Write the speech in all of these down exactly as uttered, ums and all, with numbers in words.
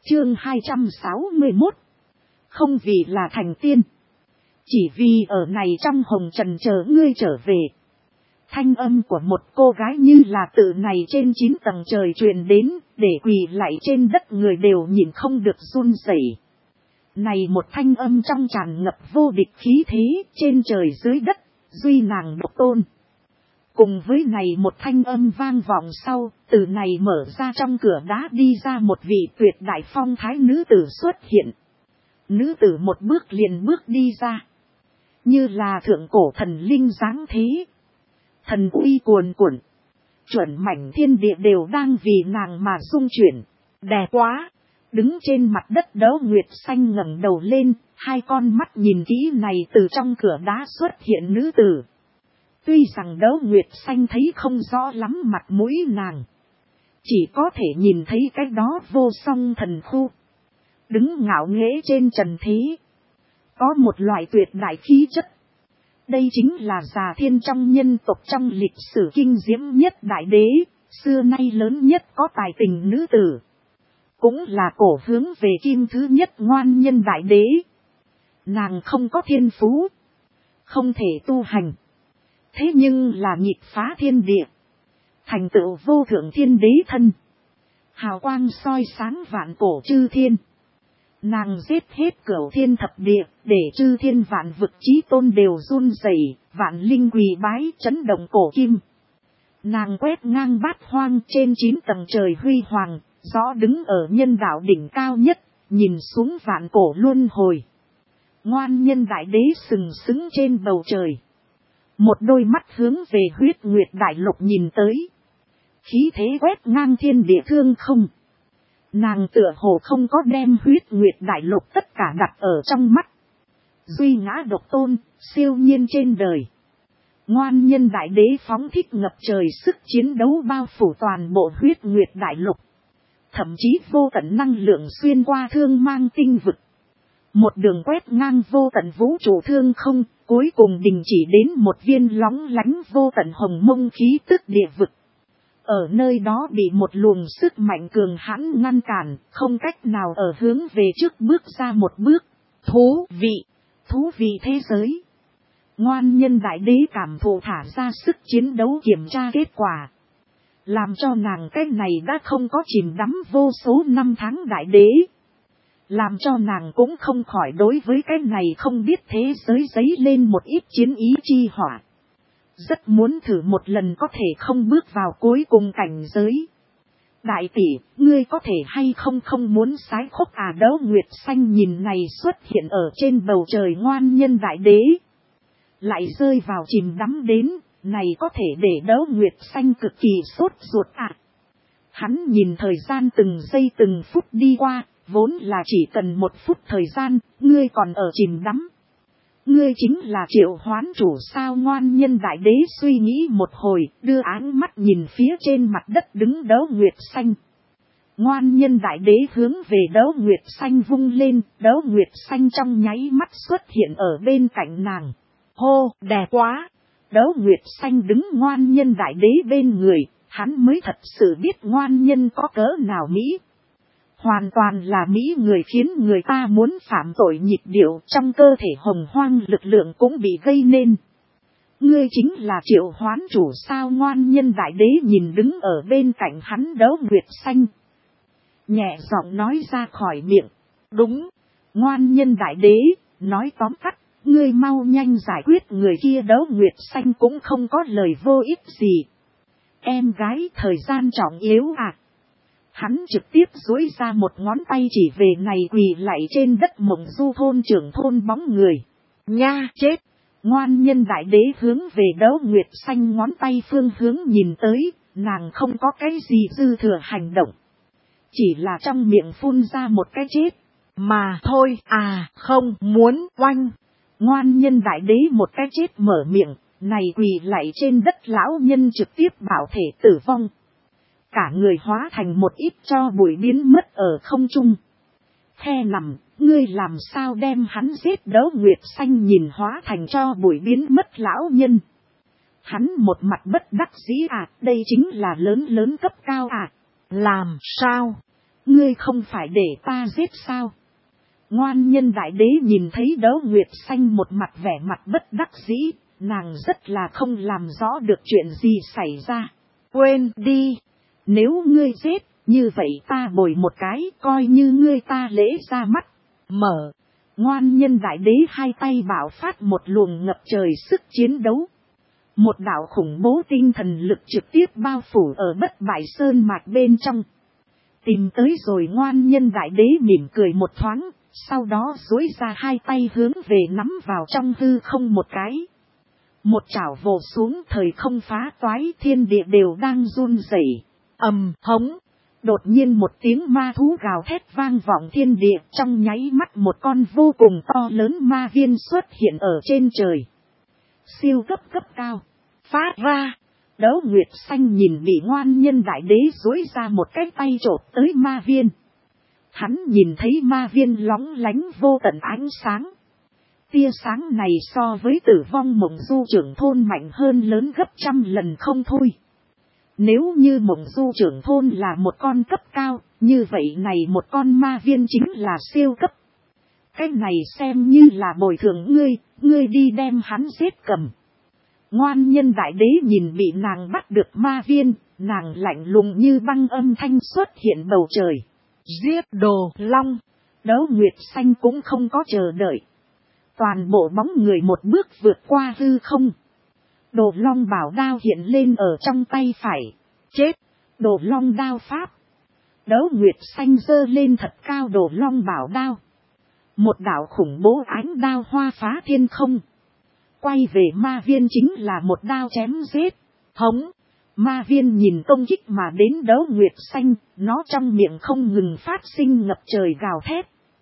Chương hai trăm sáu mươi mốt. Không vì là thành tiên, chỉ vì ở này trong hồng trần chờ ngươi trở về. Thanh âm của một cô gái như là từ này trên chín tầng trời truyền đến, để quỳ lạy trên đất người đều nhìn không được run rẩy. Này một thanh âm trong tràn ngập vô địch khí thế, trên trời dưới đất, duy nàng độc tôn. Cùng với này một thanh âm vang vọng sau, từ này mở ra trong cửa đá đi ra một vị tuyệt đại phong thái nữ tử xuất hiện. Nữ tử một bước liền bước đi ra, như là thượng cổ thần linh dáng thế. Thần uy cuồn cuộn, chuẩn mảnh thiên địa đều đang vì nàng mà rung chuyển. Đẹp quá! Đứng trên mặt đất Đấu Nguyệt Xanh ngẩng đầu lên, hai con mắt nhìn kỹ này từ trong cửa đá xuất hiện nữ tử. Tuy rằng Đấu Nguyệt Xanh thấy không rõ lắm mặt mũi nàng, chỉ có thể nhìn thấy cái đó vô song thần khu, đứng ngạo nghễ trên trần thế, có một loại tuyệt đại khí chất. Đây chính là Già Thiên trong nhân tộc trong lịch sử kinh diễm nhất đại đế, xưa nay lớn nhất có tài tình nữ tử. Cũng là cổ hướng về kim thứ nhất ngoan nhân đại đế. Nàng không có thiên phú, không thể tu hành, thế nhưng là nhịp phá thiên địa, thành tựu vô thượng thiên đế thân, hào quang soi sáng vạn cổ chư thiên. Nàng giết hết cửu thiên thập địa, để chư thiên vạn vực chí tôn đều run rẩy, vạn linh quỳ bái chấn động cổ kim. Nàng quét ngang bát hoang trên chín tầng trời huy hoàng, rõ đứng ở nhân đạo đỉnh cao nhất, nhìn xuống vạn cổ luân hồi. Ngoan nhân đại đế sừng sững trên bầu trời, một đôi mắt hướng về huyết nguyệt đại lục nhìn tới, khí thế quét ngang thiên địa thương không. Nàng tựa hồ không có đem huyết nguyệt đại lục tất cả đặt ở trong mắt. Duy ngã độc tôn, siêu nhiên trên đời. Ngoan nhân đại đế phóng thích ngập trời sức chiến đấu bao phủ toàn bộ huyết nguyệt đại lục. Thậm chí vô tận năng lượng xuyên qua thương mang tinh vực. Một đường quét ngang vô tận vũ trụ thương không, cuối cùng đình chỉ đến một viên lóng lánh vô tận hồng mông khí tức địa vực. Ở nơi đó bị một luồng sức mạnh cường hãn ngăn cản, không cách nào ở hướng về trước bước ra một bước. Thú vị, thú vị thế giới. Ngoan nhân đại đế cảm thụ thả ra sức chiến đấu kiểm tra kết quả, làm cho nàng cái này đã không có chìm đắm vô số năm tháng đại đế. Làm cho nàng cũng không khỏi đối với cái này không biết thế giới dấy lên một ít chiến ý chi hỏa. Rất muốn thử một lần có thể không bước vào cuối cùng cảnh giới. Đại tỷ, ngươi có thể hay không không muốn sái khúc à? Đấu Nguyệt Xanh nhìn này xuất hiện ở trên bầu trời ngoan nhân đại đế, lại rơi vào chìm đắm đến, này có thể để Đấu Nguyệt Xanh cực kỳ sốt ruột à. Hắn nhìn thời gian từng giây từng phút đi qua, vốn là chỉ cần một phút thời gian, ngươi còn ở chìm đắm. Ngươi chính là Triệu Hoán chủ sao? Ngoan nhân đại đế suy nghĩ một hồi, đưa áng mắt nhìn phía trên mặt đất đứng Đấu Nguyệt Xanh. Ngoan nhân đại đế hướng về Đấu Nguyệt Xanh vung lên, Đấu Nguyệt Xanh trong nháy mắt xuất hiện ở bên cạnh nàng. Hô, đẹp quá! Đấu Nguyệt Xanh đứng ngoan nhân đại đế bên người, hắn mới thật sự biết ngoan nhân có cỡ nào mỹ. Hoàn toàn là mỹ người, khiến người ta muốn phạm tội nhịp điệu, trong cơ thể hồng hoang lực lượng cũng bị gây nên. Ngươi chính là Triệu Hoán chủ sao? Ngoan nhân đại đế nhìn đứng ở bên cạnh hắn Đấu Nguyệt Xanh, nhẹ giọng nói ra khỏi miệng. Đúng, ngoan nhân đại đế, nói tóm tắt, ngươi mau nhanh giải quyết người kia. Đấu Nguyệt Xanh cũng không có lời vô ích gì. Em gái, thời gian trọng yếu à? Hắn trực tiếp duỗi ra một ngón tay chỉ về này quỳ lạy trên đất Mộng Du thôn trưởng thôn bóng người. Nha chết! Ngoan nhân đại đế hướng về Đấu Nguyệt Xanh ngón tay phương hướng nhìn tới, nàng không có cái gì dư thừa hành động, chỉ là trong miệng phun ra một cái chết mà thôi. À không muốn oanh! Ngoan nhân đại đế một cái chết mở miệng, này quỳ lạy trên đất lão nhân trực tiếp bảo thể tử vong. Cả người hóa thành một ít tro bụi biến mất ở không trung. Khe nằm, ngươi làm sao đem hắn giết? Đấu Nguyệt Xanh nhìn hóa thành tro bụi biến mất lão nhân, hắn một mặt bất đắc dĩ à, đây chính là lớn lớn cấp cao à. Làm sao? Ngươi không phải để ta giết sao? Ngoan Nhân Đại Đế nhìn thấy Đấu Nguyệt Xanh một mặt vẻ mặt bất đắc dĩ, nàng rất là không làm rõ được chuyện gì xảy ra. Quên đi, nếu ngươi giết, như vậy ta bồi một cái, coi như ngươi ta lễ ra mắt. Mở, Ngoan Nhân Đại Đế hai tay bảo phát một luồng ngập trời sức chiến đấu. Một đạo khủng bố tinh thần lực trực tiếp bao phủ ở bất bại sơn mạch bên trong. Tìm tới rồi Ngoan Nhân Đại Đế mỉm cười một thoáng, sau đó duỗi ra hai tay hướng về nắm vào trong hư không một cái. Một chảo vồ xuống, thời không phá toái, thiên địa đều đang run rẩy. Ầm hống, đột nhiên một tiếng ma thú gào thét vang vọng thiên địa, trong nháy mắt một con vô cùng to lớn ma viên xuất hiện ở trên trời. Siêu cấp cấp cao, phát ra. Đấu Nguyệt Xanh nhìn bị Ngoan Nhân Đại Đế duỗi ra một cái tay chộp tới ma viên. Hắn nhìn thấy ma viên lóng lánh vô tận ánh sáng. Tia sáng này so với Tử Vong Mộng Du Trưởng Thôn mạnh hơn lớn gấp trăm lần không thôi. Nếu như Mộng Du Trưởng Thôn là một con cấp cao, như vậy này một con ma viên chính là siêu cấp. Cái này xem như là bồi thường ngươi, ngươi đi đem hắn giết cầm. Ngoan Nhân Đại Đế nhìn bị nàng bắt được ma viên, nàng lạnh lùng như băng âm thanh xuất hiện bầu trời. Giết Đồ Long. Đấu Nguyệt Xanh cũng không có chờ đợi. Toàn bộ bóng người một bước vượt qua hư không. Đồ Long bảo đao hiện lên ở trong tay phải. Chết. Đồ Long đao pháp. Đấu Nguyệt Xanh giơ lên thật cao Đồ Long bảo đao. Một đạo khủng bố ánh đao hoa phá thiên không. Quay về ma viên chính là một đao chém giết. Hống. Ma viên nhìn công kích mà đến Đấu Nguyệt Xanh, nó trong miệng không ngừng phát sinh ngập trời gào thét.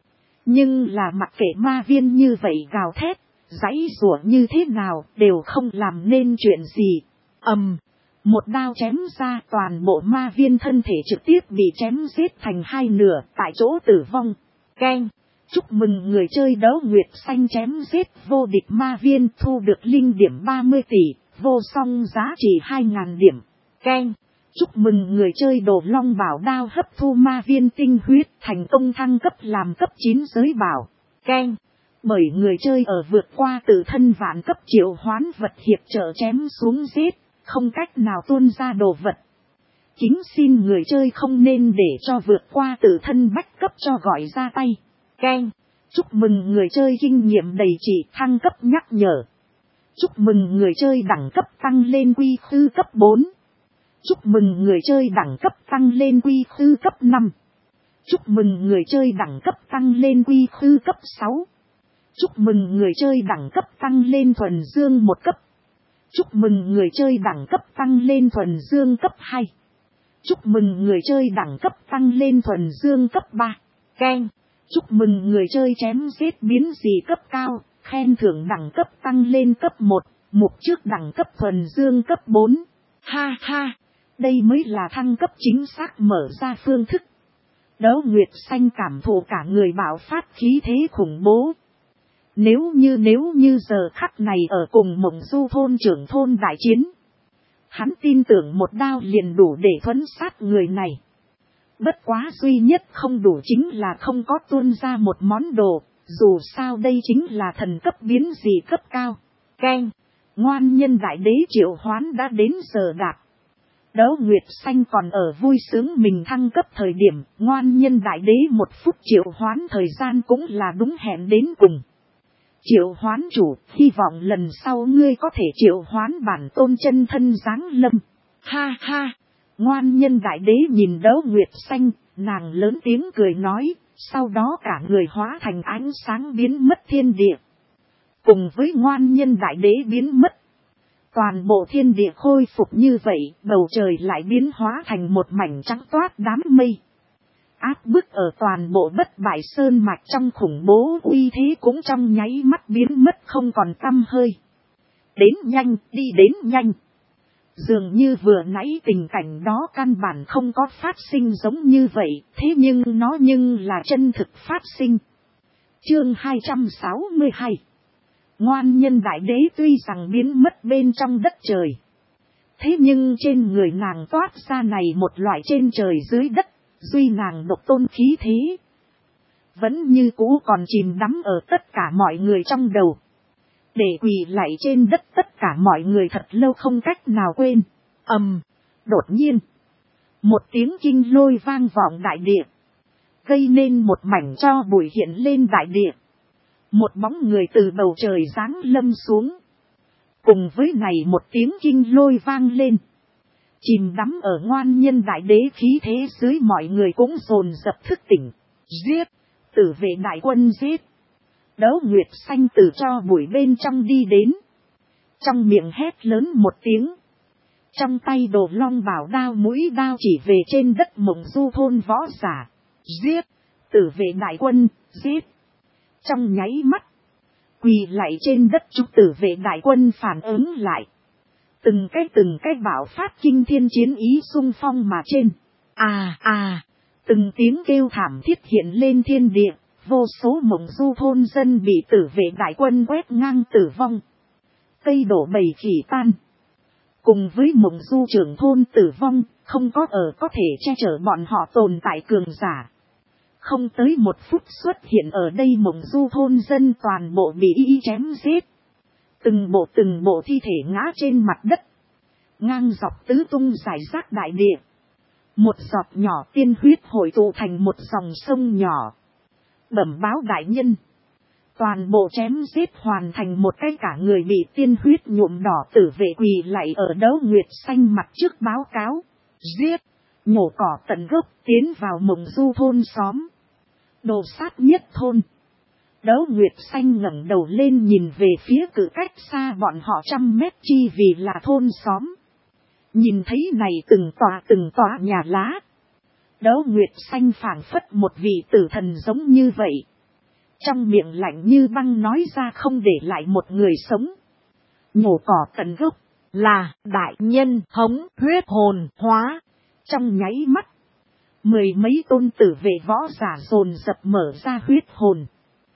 Nhưng là mặc kệ ma viên như vậy gào thét, giãy giụa như thế nào đều không làm nên chuyện gì. Ầm, một đao chém ra, toàn bộ ma viên thân thể trực tiếp bị chém giết thành hai nửa tại chỗ tử vong. Keng, chúc mừng người chơi Đấu Nguyệt Xanh chém giết vô địch ma viên, thu được linh điểm ba mươi tỷ, vô song giá trị hai nghìn điểm. Keng, chúc mừng người chơi Đồ Long bảo đao hấp thu ma viên tinh huyết, thành công thăng cấp làm cấp chín giới bảo. Keng, bởi người chơi ở vượt qua tự thân vạn cấp triệu hoán vật hiệp trợ chém xuống giết, không cách nào tuôn ra đồ vật. Kính xin người chơi không nên để cho vượt qua tự thân bách cấp cho gọi ra tay. Keng, chúc mừng người chơi kinh nghiệm đầy chỉ thăng cấp nhắc nhở. Chúc mừng người chơi đẳng cấp tăng lên quy khư cấp bốn. Chúc mừng người chơi đẳng cấp tăng lên quy khư cấp năm. Chúc mừng người chơi đẳng cấp tăng lên quy khư cấp sáu. Chúc mừng người chơi đẳng cấp tăng lên thuần dương một cấp. Chúc mừng người chơi đẳng cấp tăng lên thuần dương cấp hai. Chúc mừng người chơi đẳng cấp tăng lên thuần dương cấp ba. Keng, chúc mừng người chơi chém giết biến dị cấp cao, khen thưởng đẳng cấp tăng lên cấp một, mục trước đẳng cấp thuần dương cấp bốn. Ha ha, đây mới là thăng cấp chính xác mở ra phương thức. Đấu Nguyệt Xanh cảm thụ cả người bạo phát khí thế khủng bố. Nếu như nếu như giờ khắc này ở cùng Mộng Du thôn trưởng thôn đại chiến, hắn tin tưởng một đao liền đủ để thuẫn sát người này. Bất quá duy nhất không đủ chính là không có tuôn ra một món đồ, dù sao đây chính là thần cấp biến dị cấp cao. Keng, Ngoan Nhân Đại Đế triệu hoán đã đến giờ đạt. Đấu Nguyệt Xanh còn ở vui sướng mình thăng cấp thời điểm, Ngoan Nhân Đại Đế một phút triệu hoán thời gian cũng là đúng hẹn đến cùng. Triệu hoán chủ, hy vọng lần sau ngươi có thể triệu hoán bản tôn chân thân giáng lâm. Ha ha, Ngoan Nhân Đại Đế nhìn Đấu Nguyệt Xanh, nàng lớn tiếng cười nói, sau đó cả người hóa thành ánh sáng biến mất thiên địa. Cùng với Ngoan Nhân Đại Đế biến mất, toàn bộ thiên địa khôi phục như vậy, bầu trời lại biến hóa thành một mảnh trắng toát đám mây. Áp bức ở toàn bộ bất bại sơn mạch trong khủng bố uy thế cũng trong nháy mắt biến mất không còn tăm hơi. Đến nhanh, đi đến nhanh. Dường như vừa nãy tình cảnh đó căn bản không có phát sinh giống như vậy, thế nhưng nó nhưng là chân thực phát sinh. Chương hai trăm sáu mươi hai. Ngoan Nhân Đại Đế tuy rằng biến mất bên trong đất trời, thế nhưng trên người nàng toát ra này một loại trên trời dưới đất, Duy nàng độc tôn khí thế. Vẫn như cũ còn chìm đắm ở tất cả mọi người trong đầu. Để quỳ lạy trên đất tất cả mọi người thật lâu không cách nào quên. Ầm, đột nhiên. Một tiếng kinh lôi vang vọng đại địa. Gây nên một mảnh tro bụi hiện lên đại địa. Một bóng người từ bầu trời giáng lâm xuống. Cùng với này một tiếng kinh lôi vang lên. Chìm đắm ở ngoan nhân đại đế khí thế dưới mọi người cũng dồn dập thức tỉnh. Giết, tử vệ đại quân giết. Đấu Nguyệt Xanh từ cho bụi bên trong đi đến. Trong miệng hét lớn một tiếng. Trong tay đồ long bảo đao mũi đao chỉ về trên đất Mộng Du thôn võ giả. Giết, tử vệ đại quân, giết. Trong nháy mắt. Quỳ lạy trên đất chúng tử vệ đại quân phản ứng lại. Từng cái từng cái bảo phát kinh thiên chiến ý xung phong mà trên. À à, từng tiếng kêu thảm thiết hiện lên thiên địa. Vô số Mộng Du thôn dân bị tử vệ đại quân quét ngang tử vong. Cây đổ bầy khỉ tan. Cùng với Mộng Du trưởng thôn tử vong, không có ở có thể che chở bọn họ tồn tại cường giả. Không tới một phút xuất hiện ở đây Mộng Du thôn dân toàn bộ bị y chém giết. Từng bộ từng bộ thi thể ngã trên mặt đất. Ngang dọc tứ tung rải rác đại địa. Một giọt nhỏ tiên huyết hội tụ thành một dòng sông nhỏ. Bẩm báo đại nhân. Toàn bộ chém giết hoàn thành một cái cả người bị tiên huyết nhuộm đỏ tử vệ quỳ lạy ở Đấu Nguyệt Xanh mặt trước báo cáo. Giết, nhổ cỏ tận gốc tiến vào Mộng Du thôn xóm. Đồ sát nhất thôn. Đấu Nguyệt Xanh ngẩng đầu lên nhìn về phía cự cách xa bọn họ trăm mét chi vì là thôn xóm. Nhìn thấy này từng tòa từng tòa nhà lá. Đấu Nguyệt Xanh phảng phất một vị tử thần giống như vậy. Trong miệng lạnh như băng nói ra không để lại một người sống. Nhổ cỏ tận gốc là đại nhân hống huyết hồn hóa. Trong nháy mắt. Mười mấy tôn tử vệ võ giả dồn dập mở ra huyết hồn.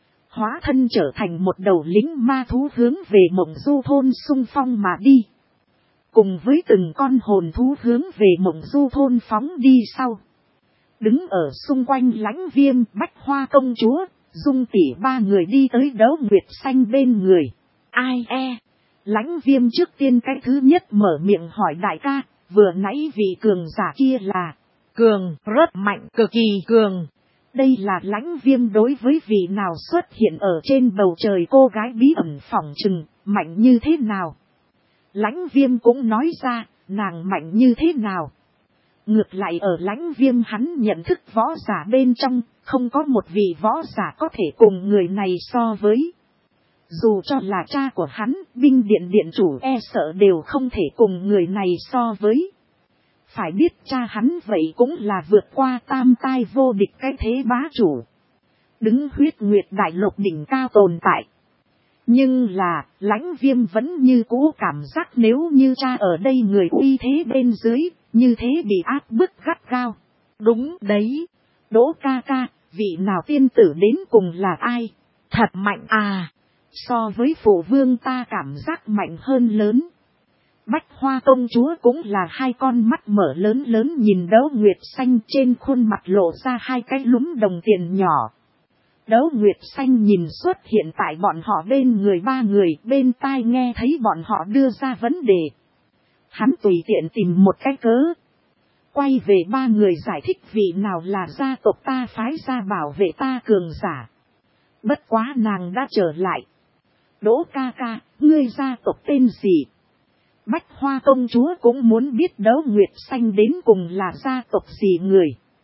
Hóa thân trở thành một đầu lính ma thú hướng về Mộng Du thôn xung phong mà đi. Cùng với từng con hồn thú hướng về Mộng Du thôn phóng đi sau. Đứng ở xung quanh Lãnh Viêm, Bách Hoa công chúa, Dung tỷ ba người đi tới Đấu Nguyệt Xanh bên người. Ai e? Lãnh Viêm trước tiên cái thứ nhất mở miệng hỏi đại ca, vừa nãy vị cường giả kia là cường, rất mạnh, cực kỳ cường. Đây là Lãnh Viêm đối với vị nào xuất hiện ở trên bầu trời cô gái bí ẩn phỏng chừng, mạnh như thế nào. Lãnh Viêm cũng nói ra, nàng mạnh như thế nào. Ngược lại ở Lãnh Viêm hắn nhận thức võ giả bên trong, không có một vị võ giả có thể cùng người này so với. Dù cho là cha của hắn, binh điện điện chủ e sợ đều không thể cùng người này so với. Phải biết cha hắn vậy cũng là vượt qua tam tai vô địch cái thế bá chủ. Đứng huyết nguyệt đại lục đỉnh cao tồn tại. Nhưng là, Lãnh Viêm vẫn như cũ cảm giác nếu như cha ở đây người uy thế bên dưới, như thế bị áp bức gắt gao. Đúng đấy. Đỗ ca ca, vị nào tiên tử đến cùng là ai? Thật mạnh à. So với phụ vương ta cảm giác mạnh hơn lớn. Bách Hoa công chúa cũng là hai con mắt mở lớn lớn nhìn Đấu Nguyệt Xanh trên khuôn mặt lộ ra hai cái lúm đồng tiền nhỏ. Đấu Nguyệt Xanh nhìn xuất hiện tại bọn họ bên người ba người bên tai nghe thấy bọn họ đưa ra vấn đề. Hắn tùy tiện tìm một cái cớ. Quay về ba người giải thích vị nào là gia tộc ta phái ra bảo vệ ta cường giả. Bất quá nàng đã trở lại. Đỗ ca ca, ngươi gia tộc tên gì? Bách Hoa công chúa cũng muốn biết Đấu Nguyệt Xanh đến cùng là gia tộc gì người.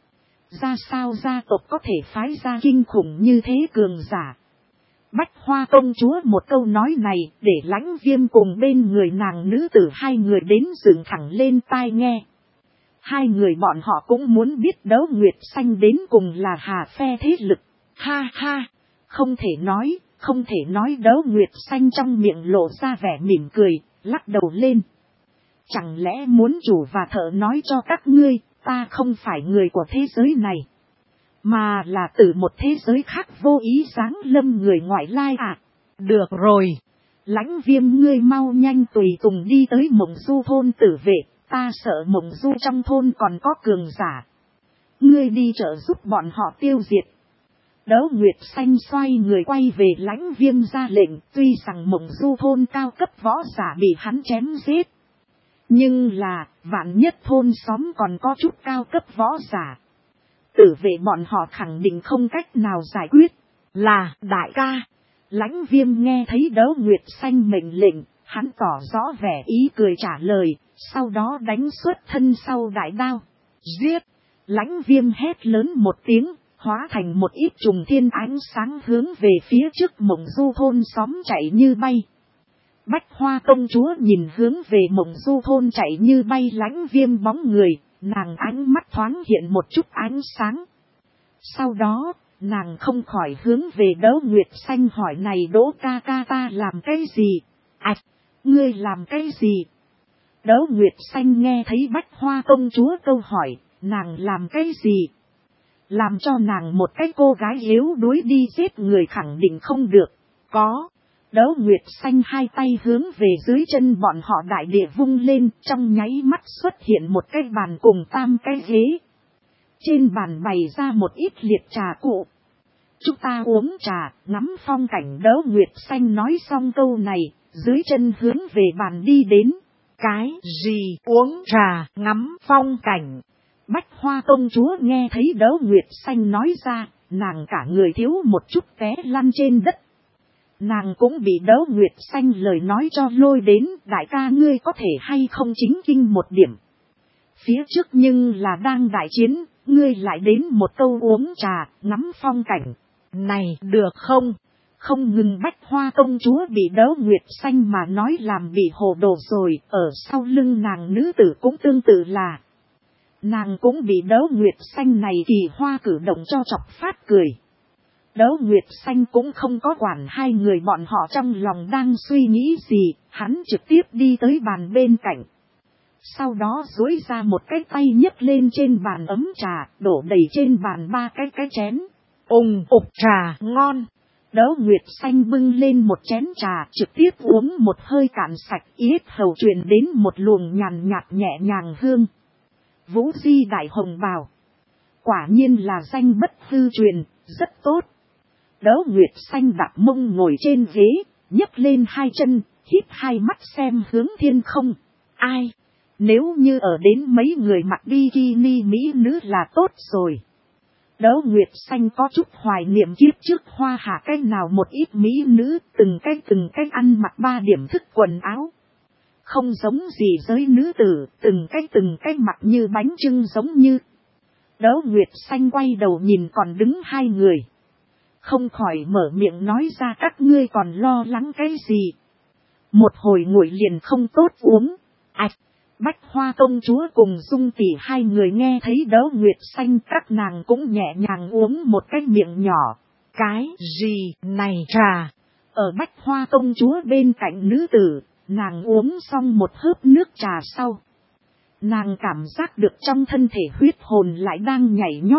Ra sao gia tộc có thể phái ra kinh khủng như thế cường giả. Bách Hoa công chúa một câu nói này để Lãnh Viêm cùng bên người nàng nữ tử hai người đến dựng thẳng lên tai nghe. Hai người bọn họ cũng muốn biết Đấu Nguyệt Xanh đến cùng là hà phe thế lực. Ha ha, không thể nói, không thể nói. Đấu Nguyệt Xanh trong miệng lộ ra vẻ mỉm cười, lắc đầu lên. Chẳng lẽ muốn chủ và thợ nói cho các ngươi, ta không phải người của thế giới này, mà là từ một thế giới khác vô ý giáng lâm người ngoại lai à? Được rồi, Lãnh Viêm ngươi mau nhanh tùy tùng đi tới Mộng Du thôn tử vệ, ta sợ Mộng Du trong thôn còn có cường giả. ngươi đi trợ giúp bọn họ tiêu diệt. Đấu Nguyệt Xanh xoay người quay về Lãnh Viêm ra lệnh, tuy rằng Mộng Du thôn cao cấp võ giả bị hắn chém giết. Nhưng là, vạn nhất thôn xóm còn có chút cao cấp võ giả. Tử vệ bọn họ khẳng định không cách nào giải quyết. Là, đại ca. Lãnh Viêm nghe thấy Đấu Nguyệt Xanh mệnh lệnh, hắn tỏ rõ vẻ ý cười trả lời, sau đó đánh xuất thân sau đại đao. Giết! Lãnh Viêm hét lớn một tiếng, hóa thành một ít trùng thiên ánh sáng hướng về phía trước Mộng Du thôn xóm chạy như bay. Bách Hoa công chúa nhìn hướng về Mộng Du thôn chạy như bay Lãnh Viêm bóng người, nàng ánh mắt thoáng hiện một chút ánh sáng. Sau đó, nàng không khỏi hướng về Đấu Nguyệt Xanh hỏi này Đỗ ca ca ta làm cái gì? À, ngươi làm cái gì? Đấu Nguyệt Xanh nghe thấy Bách Hoa công chúa câu hỏi, nàng làm cái gì? Làm cho nàng một cái cô gái yếu đuối đi giết người khẳng định không được. Có. Đấu Nguyệt Xanh hai tay hướng về dưới chân bọn họ đại địa vung lên, trong nháy mắt xuất hiện một cái bàn cùng tam cái ghế. Trên bàn bày ra một ít liệt trà cụ. Chúng ta uống trà, ngắm phong cảnh. Đấu Nguyệt Xanh nói xong câu này, dưới chân hướng về bàn đi đến. Cái gì uống trà, ngắm phong cảnh? Bách Hoa công chúa nghe thấy Đấu Nguyệt Xanh nói ra, nàng cả người thiếu một chút té lăn trên đất. Nàng cũng bị Đấu Nguyệt Xanh lời nói cho lôi đến, đại ca ngươi có thể hay không chính kinh một điểm. Phía trước nhưng là đang đại chiến, ngươi lại đến một câu uống trà, ngắm phong cảnh. Này, được không? Không ngừng Bách Hoa công chúa bị Đấu Nguyệt Xanh mà nói làm bị hồ đồ rồi, ở sau lưng nàng nữ tử cũng tương tự là. Nàng cũng bị Đấu Nguyệt Xanh này kỳ hoa cử động cho chọc phát cười. Đấu Nguyệt Xanh cũng không có quản hai người bọn họ trong lòng đang suy nghĩ gì, hắn trực tiếp đi tới bàn bên cạnh. Sau đó duỗi ra một cái tay nhấc lên trên bàn ấm trà, đổ đầy trên bàn ba cái cái chén. Ùng ục trà ngon. Đấu Nguyệt Xanh bưng lên một chén trà, trực tiếp uống một hơi cạn sạch, yết hầu truyền đến một luồng nhàn nhạt nhẹ nhàng hương. Vũ Di đại hồng bào. Quả nhiên là danh bất hư truyền, rất tốt. Đấu Nguyệt Xanh đặt mông ngồi trên ghế, nhấc lên hai chân, híp hai mắt xem hướng thiên không. Ai? Nếu như ở đến mấy người mặc bikini mỹ nữ là tốt rồi. Đấu Nguyệt Xanh có chút hoài niệm kiếp trước Hoa Hạ cách nào một ít mỹ nữ, từng cách từng cách ăn mặc ba điểm thức quần áo. Không giống gì giới nữ tử, từng cách từng cách mặc như bánh chưng giống như. Đấu Nguyệt Xanh quay đầu nhìn còn đứng hai người. Không khỏi mở miệng nói ra các ngươi còn lo lắng cái gì. Một hồi nguội liền không tốt uống. Ảch, Bách Hoa công chúa cùng Dung tỷ hai người nghe thấy Đấu Nguyệt Xanh các nàng cũng nhẹ nhàng uống một cái miệng nhỏ. Cái gì này trà? Ở Bách Hoa công chúa bên cạnh nữ tử, nàng uống xong một hớp nước trà sau. Nàng cảm giác được trong thân thể huyết hồn lại đang nhảy nhót.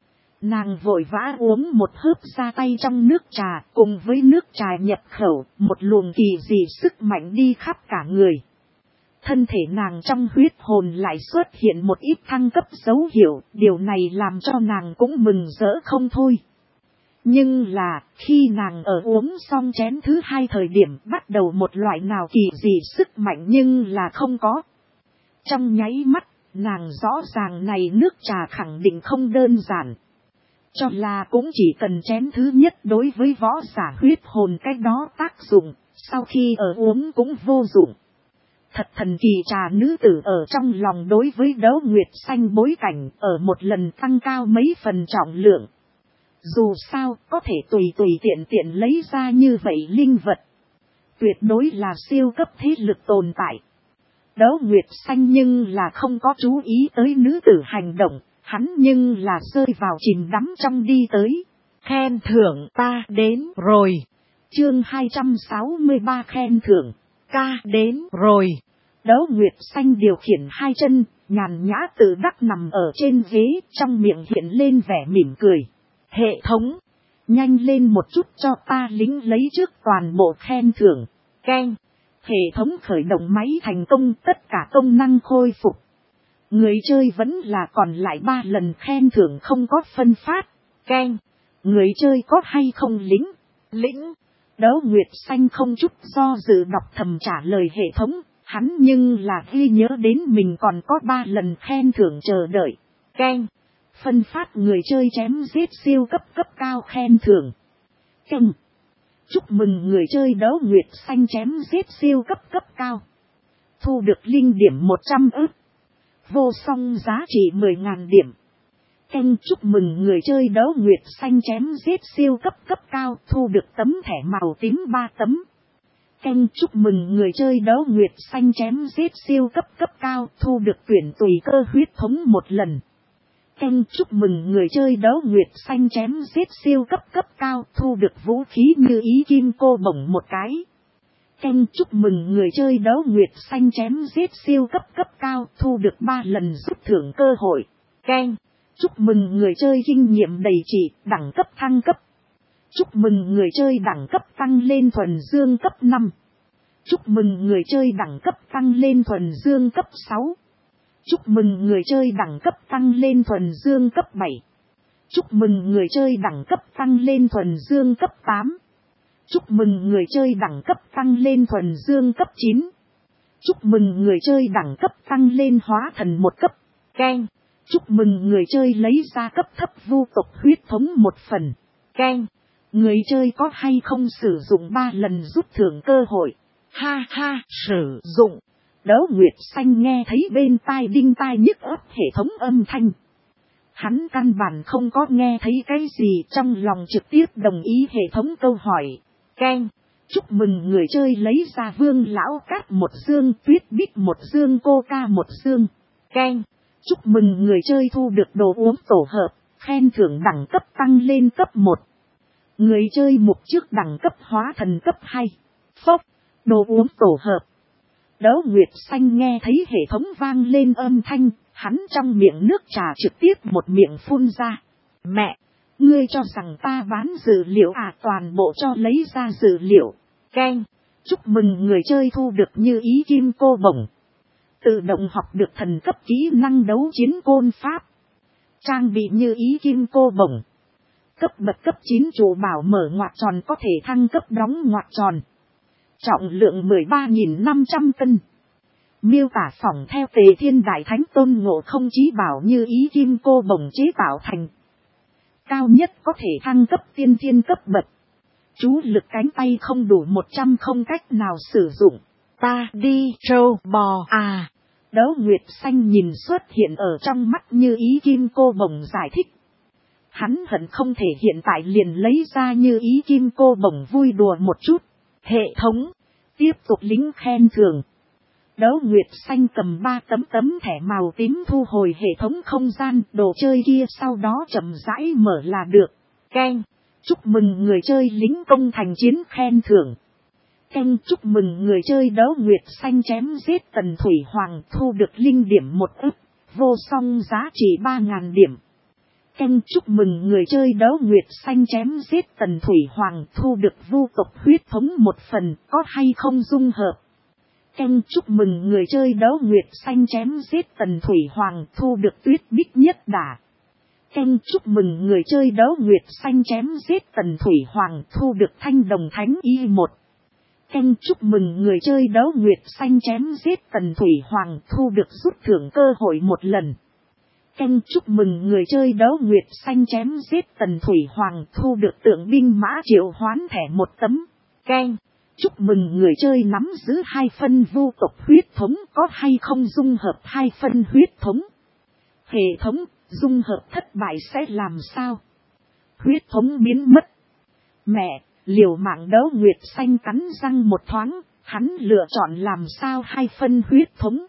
Nàng vội vã uống một hớp ra tay trong nước trà, cùng với nước trà nhập khẩu, một luồng kỳ dị sức mạnh đi khắp cả người. Thân thể nàng trong huyết hồn lại xuất hiện một ít thăng cấp dấu hiệu, điều này làm cho nàng cũng mừng rỡ không thôi. Nhưng là, khi nàng ở uống xong chén thứ hai thời điểm bắt đầu một loại nào kỳ dị sức mạnh nhưng là không có. Trong nháy mắt, nàng rõ ràng này nước trà khẳng định không đơn giản. Cho là cũng chỉ cần chén thứ nhất đối với võ giả huyết hồn cách đó tác dụng, sau khi ở uống cũng vô dụng. Thật thần kỳ trà nữ tử ở trong lòng đối với Đấu Nguyệt Xanh bối cảnh ở một lần tăng cao mấy phần trọng lượng. Dù sao có thể tùy tùy tiện tiện lấy ra như vậy linh vật. Tuyệt đối là siêu cấp thế lực tồn tại. Đấu Nguyệt Xanh nhưng là không có chú ý tới nữ tử hành động. Hắn nhưng là rơi vào chìm đắm trong đi tới. Khen thưởng ta đến rồi. Chương hai trăm sáu mươi ba khen thưởng. Ca đến rồi. Đấu Nguyệt Xanh điều khiển hai chân, nhàn nhã tự đắc nằm ở trên ghế, trong miệng hiện lên vẻ mỉm cười. Hệ thống, nhanh lên một chút cho ta lính lấy trước toàn bộ khen thưởng. Keng, hệ thống khởi động máy thành công, tất cả công năng khôi phục. Người chơi vẫn là còn lại ba lần khen thưởng không có phân phát. Keng. Người chơi có hay không lính? Lĩnh. Đấu Nguyệt Xanh không chút do dự đọc thầm trả lời hệ thống. Hắn nhưng là ghi nhớ đến mình còn có ba lần khen thưởng chờ đợi. Keng. Phân phát người chơi chém giết siêu cấp cấp cao khen thưởng. Keng. Chúc mừng người chơi Đấu Nguyệt Xanh chém giết siêu cấp cấp cao. Thu được linh điểm một trăm ức. Vô song giá trị mười nghìn điểm. Keng. Chúc mừng người chơi Đấu Nguyệt Xanh chém giết siêu cấp cấp cao. Thu được tấm thẻ màu tím ba tấm. Keng. Chúc mừng người chơi Đấu Nguyệt Xanh chém giết siêu cấp cấp cao. Thu được tuyển tùy cơ huyết thống một lần. Keng. Chúc mừng người chơi Đấu Nguyệt Xanh chém giết siêu cấp cấp cao. Thu được vũ khí như ý kim cô bổng một cái. Keng. Chúc mừng người chơi Đấu Nguyệt Xanh chém giết siêu cấp cấp cao. Thu được ba lần rút thưởng cơ hội. Keng. Chúc mừng người chơi kinh nghiệm đầy chỉ, đẳng cấp thăng cấp. Chúc mừng người chơi đẳng cấp tăng lên thuần dương cấp năm. Chúc mừng người chơi đẳng cấp tăng lên thuần dương cấp sáu. Chúc mừng người chơi đẳng cấp tăng lên thuần dương cấp bảy. Chúc mừng người chơi đẳng cấp tăng lên thuần dương cấp tám. Chúc mừng người chơi đẳng cấp tăng lên thuần dương cấp chín. Chúc mừng người chơi đẳng cấp tăng lên hóa thần một cấp. Keng. Chúc mừng người chơi lấy ra cấp thấp vu tộc huyết thống một phần. Keng. Người chơi có hay không sử dụng ba lần rút thưởng cơ hội? Ha ha, sử dụng. Đấu Nguyệt Xanh nghe thấy bên tai đinh tai nhức óc hệ thống âm thanh. Hắn căn bản không có nghe thấy cái gì, trong lòng trực tiếp đồng ý hệ thống câu hỏi. Keng. Chúc mừng người chơi lấy ra Vương Lão Cát một dương, Tuyết Bích một dương, Coca một dương. Keng. Chúc mừng người chơi thu được đồ uống tổ hợp, khen thưởng đẳng cấp tăng lên cấp một. Người chơi mục trước đẳng cấp hóa thần cấp hai. Phốc. Đồ uống tổ hợp. Đấu Nguyệt Xanh nghe thấy hệ thống vang lên âm thanh, hắn trong miệng nước trà trực tiếp một miệng phun ra. Mẹ, ngươi cho rằng ta bán dữ liệu à? Toàn bộ cho lấy ra dữ liệu. Keng. Chúc mừng người chơi thu được như ý kim cô bổng. Tự động học được thần cấp kỹ năng đấu chiến côn pháp. Trang bị như ý kim cô bổng. Cấp bậc cấp chín chủ bảo mở ngoặc tròn có thể thăng cấp đóng ngoặc tròn. Trọng lượng mười ba nghìn năm trăm cân. Miêu tả phỏng theo Tề Thiên Đại Thánh Tôn Ngộ Không chí bảo như ý kim cô bổng chế tạo thành. Cao nhất có thể thăng cấp tiên thiên cấp bậc. Chú lực cánh tay không đủ một trăm không cách nào sử dụng. Ta đi trâu bò à. Đấu Nguyệt Xanh nhìn xuất hiện ở trong mắt như ý kim cô bổng giải thích. Hắn hận không thể hiện tại liền lấy ra như ý kim cô bổng vui đùa một chút. Hệ thống. Tiếp tục lính khen thưởng. Đấu Nguyệt Xanh cầm ba tấm tấm thẻ màu tím thu hồi hệ thống không gian. Đồ chơi kia sau đó chậm rãi mở là được. Keng. Chúc mừng người chơi lính công thành chiến khen thưởng. Keng. Chúc mừng người chơi Đấu Nguyệt Xanh chém giết Tần Thủy Hoàng thu được linh điểm một ức. Vô song giá trị ba nghìn điểm. Keng. Chúc mừng người chơi Đấu Nguyệt Xanh chém giết Tần Thủy Hoàng thu được vu tộc huyết thống một phần, có hay không dung hợp. Keng. Chúc mừng người chơi Đấu Nguyệt Xanh chém giết Tần Thủy Hoàng thu được Tuyết Bích nhất đả. Keng. Chúc mừng người chơi Đấu Nguyệt Xanh chém giết Tần Thủy Hoàng thu được Thanh Đồng Thánh Y một. Keng. Chúc mừng người chơi Đấu Nguyệt Xanh chém giết Tần Thủy Hoàng thu được rút thưởng cơ hội một lần. Keng. Chúc mừng người chơi Đấu Nguyệt Xanh chém giết Tần Thủy Hoàng thu được tượng binh mã triệu hoán thẻ một tấm. Keng. Chúc mừng người chơi nắm giữ hai phân vu tộc huyết thống, có hay không dung hợp hai phân huyết thống. Hệ thống. Dung hợp thất bại sẽ làm sao? Huyết thống biến mất. Mẹ, liều mạng Đấu Nguyệt Xanh cắn răng một thoáng, hắn lựa chọn làm sao hai phân huyết thống.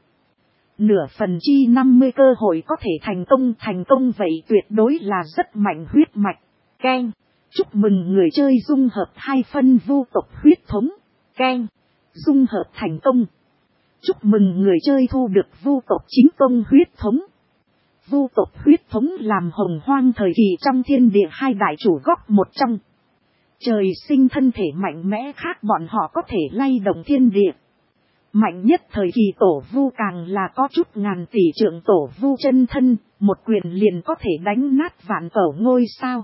Nửa phần chi năm mươi cơ hội có thể thành công, thành công vậy tuyệt đối là rất mạnh huyết mạch. Keng. Chúc mừng người chơi dung hợp hai phân vu tộc huyết thống. Keng. Dung hợp thành công. Chúc mừng người chơi thu được vu tộc chính tông huyết thống. Vu tộc huyết thống làm hồng hoang thời kỳ trong thiên địa hai đại chủ góc một trong. Trời sinh thân thể mạnh mẽ khác bọn họ có thể lay động thiên địa. Mạnh nhất thời kỳ tổ vu càng là có chút ngàn tỷ trượng tổ vu chân thân, một quyền liền có thể đánh nát vạn cẩu ngôi sao.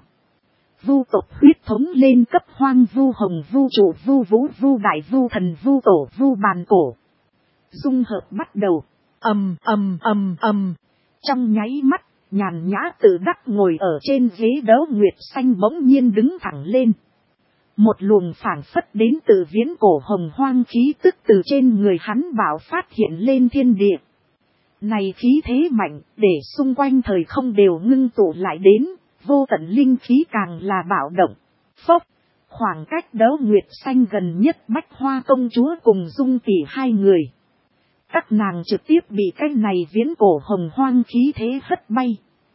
Vu tộc huyết thống lên cấp hoang vu hồng vu trụ vu vũ vu đại vu thần vu tổ vu bàn cổ. Dung hợp bắt đầu, ầm ầm ầm ầm. Trong nháy mắt, nhàn nhã tự đắc ngồi ở trên ghế đấu nguyệt xanh bỗng nhiên đứng thẳng lên. Một luồng phảng phất đến từ viễn cổ hồng hoang khí tức từ trên người hắn bạo phát hiện lên thiên địa. Này khí thế mạnh, để xung quanh thời không đều ngưng tụ lại đến, vô tận linh khí càng là bạo động. Phốc, khoảng cách đấu nguyệt xanh gần nhất Bách Hoa công chúa cùng Dung Tỷ hai người. Các nàng trực tiếp bị cái này viễn cổ hồng hoang khí thế hất bay.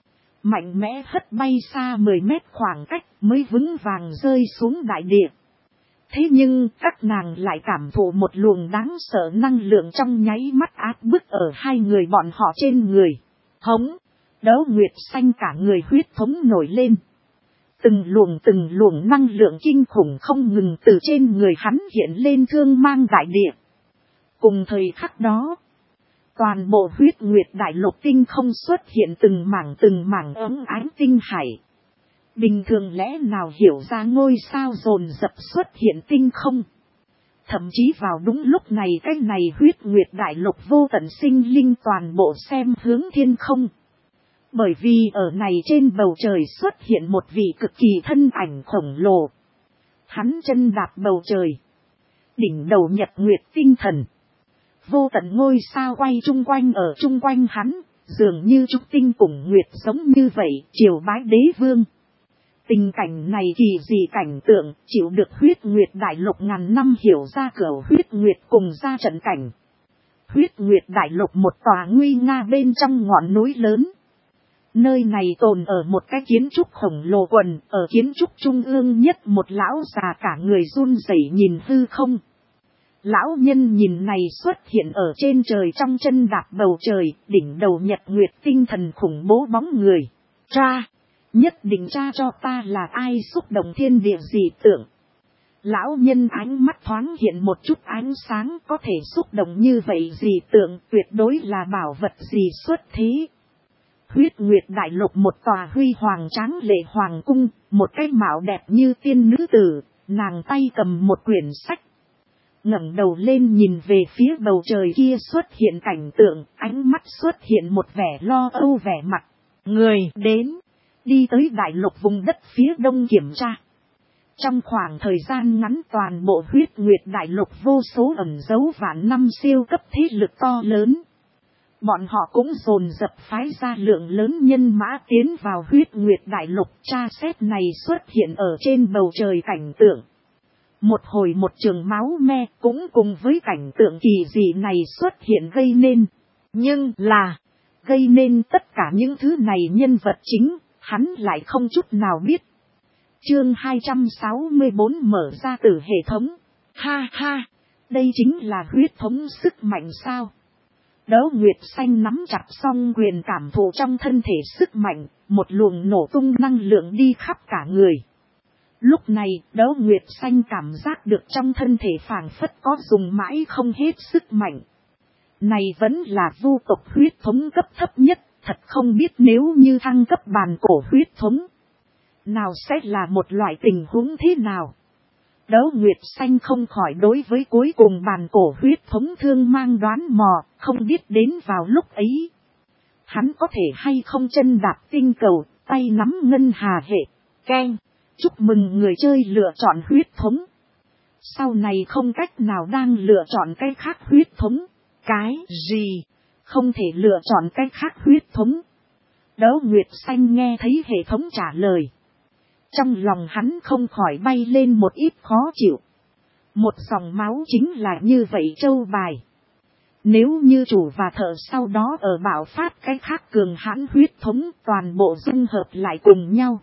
Mạnh mẽ hất bay xa mười mét khoảng cách mới vững vàng rơi xuống đại địa. Thế nhưng các nàng lại cảm thụ một luồng đáng sợ năng lượng trong nháy mắt áp bức ở hai người bọn họ trên người. Hống, đấu nguyệt xanh cả người huyết thống nổi lên. Từng luồng từng luồng năng lượng kinh khủng không ngừng từ trên người hắn hiện lên thương mang đại địa. Cùng thời khắc đó, toàn bộ huyết nguyệt đại lục tinh không xuất hiện từng mảng từng mảng ấm ánh tinh hải. Bình thường lẽ nào hiểu ra ngôi sao dồn dập xuất hiện tinh không. Thậm chí vào đúng lúc này cái này huyết nguyệt đại lục vô tận sinh linh toàn bộ xem hướng thiên không. Bởi vì ở này trên bầu trời xuất hiện một vị cực kỳ thân ảnh khổng lồ. Hắn chân đạp bầu trời. Đỉnh đầu nhật nguyệt tinh thần. Vô tận ngôi sao quay chung quanh ở chung quanh hắn, dường như trúc tinh cùng nguyệt giống như vậy, triều bái đế vương. Tình cảnh này kỳ dị cảnh tượng, chịu được huyết nguyệt đại lục ngàn năm hiểu ra cửa huyết nguyệt cùng ra trận cảnh. Huyết nguyệt đại lục một tòa nguy nga bên trong ngọn núi lớn. Nơi này tồn ở một cái kiến trúc khổng lồ quần, ở kiến trúc trung ương nhất một lão già cả người run rẩy nhìn hư không. Lão nhân nhìn này xuất hiện ở trên trời trong chân đạp bầu trời, đỉnh đầu nhật nguyệt tinh thần khủng bố bóng người. Cha, nhất định cha cho ta là ai xúc động thiên địa dị tượng. Lão nhân ánh mắt thoáng hiện một chút ánh sáng, có thể xúc động như vậy dị tượng tuyệt đối là bảo vật gì xuất thế. Huyết nguyệt đại lục một tòa huy hoàng tráng lệ hoàng cung, một cái mạo đẹp như tiên nữ tử, nàng tay cầm một quyển sách. Ngẩng đầu lên nhìn về phía bầu trời kia xuất hiện cảnh tượng, ánh mắt xuất hiện một vẻ lo âu vẻ mặt. Người đến, đi tới đại lục vùng đất phía đông kiểm tra. Trong khoảng thời gian ngắn toàn bộ huyết nguyệt đại lục vô số ẩn dấu vạn năm siêu cấp thế lực to lớn. Bọn họ cũng dồn dập phái ra lượng lớn nhân mã tiến vào huyết nguyệt đại lục, tra xét này xuất hiện ở trên bầu trời cảnh tượng. Một hồi một trường máu me cũng cùng với cảnh tượng kỳ dị này xuất hiện gây nên. Nhưng là, gây nên tất cả những thứ này nhân vật chính, hắn lại không chút nào biết. Chương hai trăm sáu mươi bốn mở ra từ hệ thống. Ha ha, đây chính là huyết thống sức mạnh sao? Đấu nguyệt xanh nắm chặt song quyền cảm thụ trong thân thể sức mạnh, một luồng nổ tung năng lượng đi khắp cả người. Lúc này, đấu nguyệt xanh cảm giác được trong thân thể phảng phất có dùng mãi không hết sức mạnh. Này vẫn là vu tộc huyết thống cấp thấp nhất, thật không biết nếu như thăng cấp bàn cổ huyết thống. Nào sẽ là một loại tình huống thế nào? Đấu nguyệt xanh không khỏi đối với cuối cùng bàn cổ huyết thống thương mang đoán mò, không biết đến vào lúc ấy. Hắn có thể hay không chân đạp tinh cầu, tay nắm ngân hà hệ, keng. Chúc mừng người chơi lựa chọn huyết thống. Sau này không cách nào đang lựa chọn cái khác huyết thống. Cái gì? Không thể lựa chọn cái khác huyết thống. Đấu nguyệt xanh nghe thấy hệ thống trả lời. Trong lòng hắn không khỏi bay lên một ít khó chịu. Một dòng máu chính là như vậy châu bài. Nếu như chủ và thợ sau đó ở bạo phát cái khác cường hãn huyết thống toàn bộ dung hợp lại cùng nhau.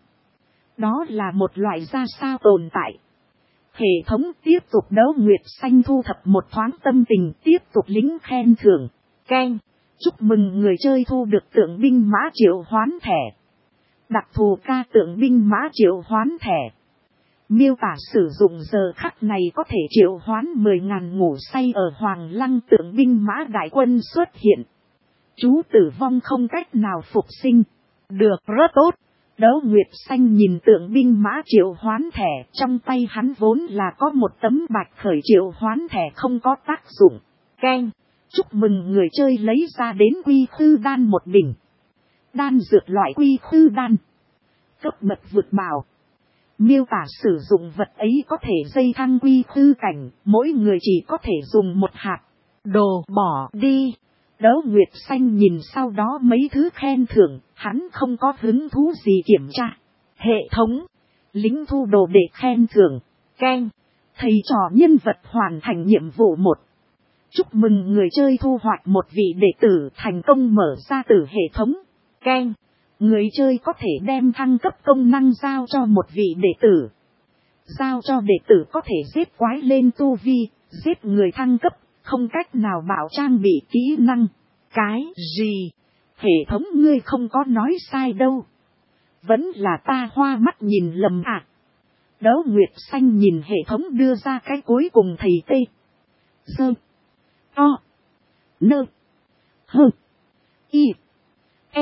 Đó là một loại ra sao tồn tại. Hệ thống tiếp tục đấu nguyệt xanh thu thập một thoáng tâm tình tiếp tục lính khen thưởng. Keng. Chúc mừng người chơi thu được tượng binh mã triệu hoán thẻ. Đặc thù ca tượng binh mã triệu hoán thẻ. Miêu tả sử dụng giờ khắc này có thể triệu hoán mười ngàn ngủ say ở Hoàng Lăng tượng binh mã đại quân xuất hiện. Chú tử vong không cách nào phục sinh. Được, rất tốt. Đấu Nguyệt Xanh nhìn tượng binh mã triệu hoán thẻ, trong tay hắn vốn là có một tấm bạch khởi triệu hoán thẻ không có tác dụng. Keng, chúc mừng người chơi lấy ra đến quy khư đan một bình. Đan dược loại quy khư đan. Cấp bậc vượt bảo. Miêu tả sử dụng vật ấy có thể dây thăng quy khư cảnh, mỗi người chỉ có thể dùng một hạt. Đồ bỏ đi. Đấu Nguyệt Xanh nhìn sau đó mấy thứ khen thưởng, hắn không có hứng thú gì kiểm tra. Hệ thống, lính thu đồ để khen thưởng. Keng, thầy trò nhân vật hoàn thành nhiệm vụ một. Chúc mừng người chơi thu hoạch một vị đệ tử thành công mở ra tử hệ thống. Keng, người chơi có thể đem thăng cấp công năng giao cho một vị đệ tử. Giao cho đệ tử có thể giết quái lên tu vi, giết người thăng cấp. Không cách nào bảo trang bị kỹ năng. Cái gì? Hệ thống ngươi không có nói sai đâu. Vẫn là ta hoa mắt nhìn lầm à. Đấu Nguyệt Xanh nhìn hệ thống đưa ra cái cuối cùng thầy tê. Sơ. O. Nơ. Hơ. Y. E.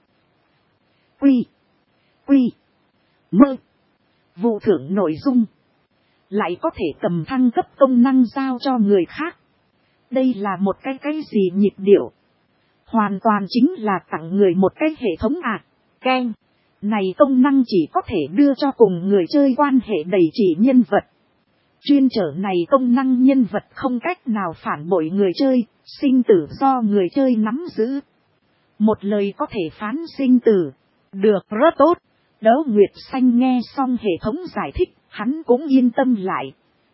Quy. Quy. Mơ. Vụ thưởng nội dung. Lại có thể cầm thăng cấp công năng giao cho người khác. Đây là một cái cái gì nhịp điệu. Hoàn toàn chính là tặng người một cái hệ thống à. Keng. Này công năng chỉ có thể đưa cho cùng người chơi quan hệ đầy chỉ nhân vật. Chuyên trở này công năng nhân vật không cách nào phản bội người chơi, sinh tử do người chơi nắm giữ. Một lời có thể phán sinh tử. Được, rất tốt. Đấu Nguyệt Xanh nghe xong hệ thống giải thích, hắn cũng yên tâm lại.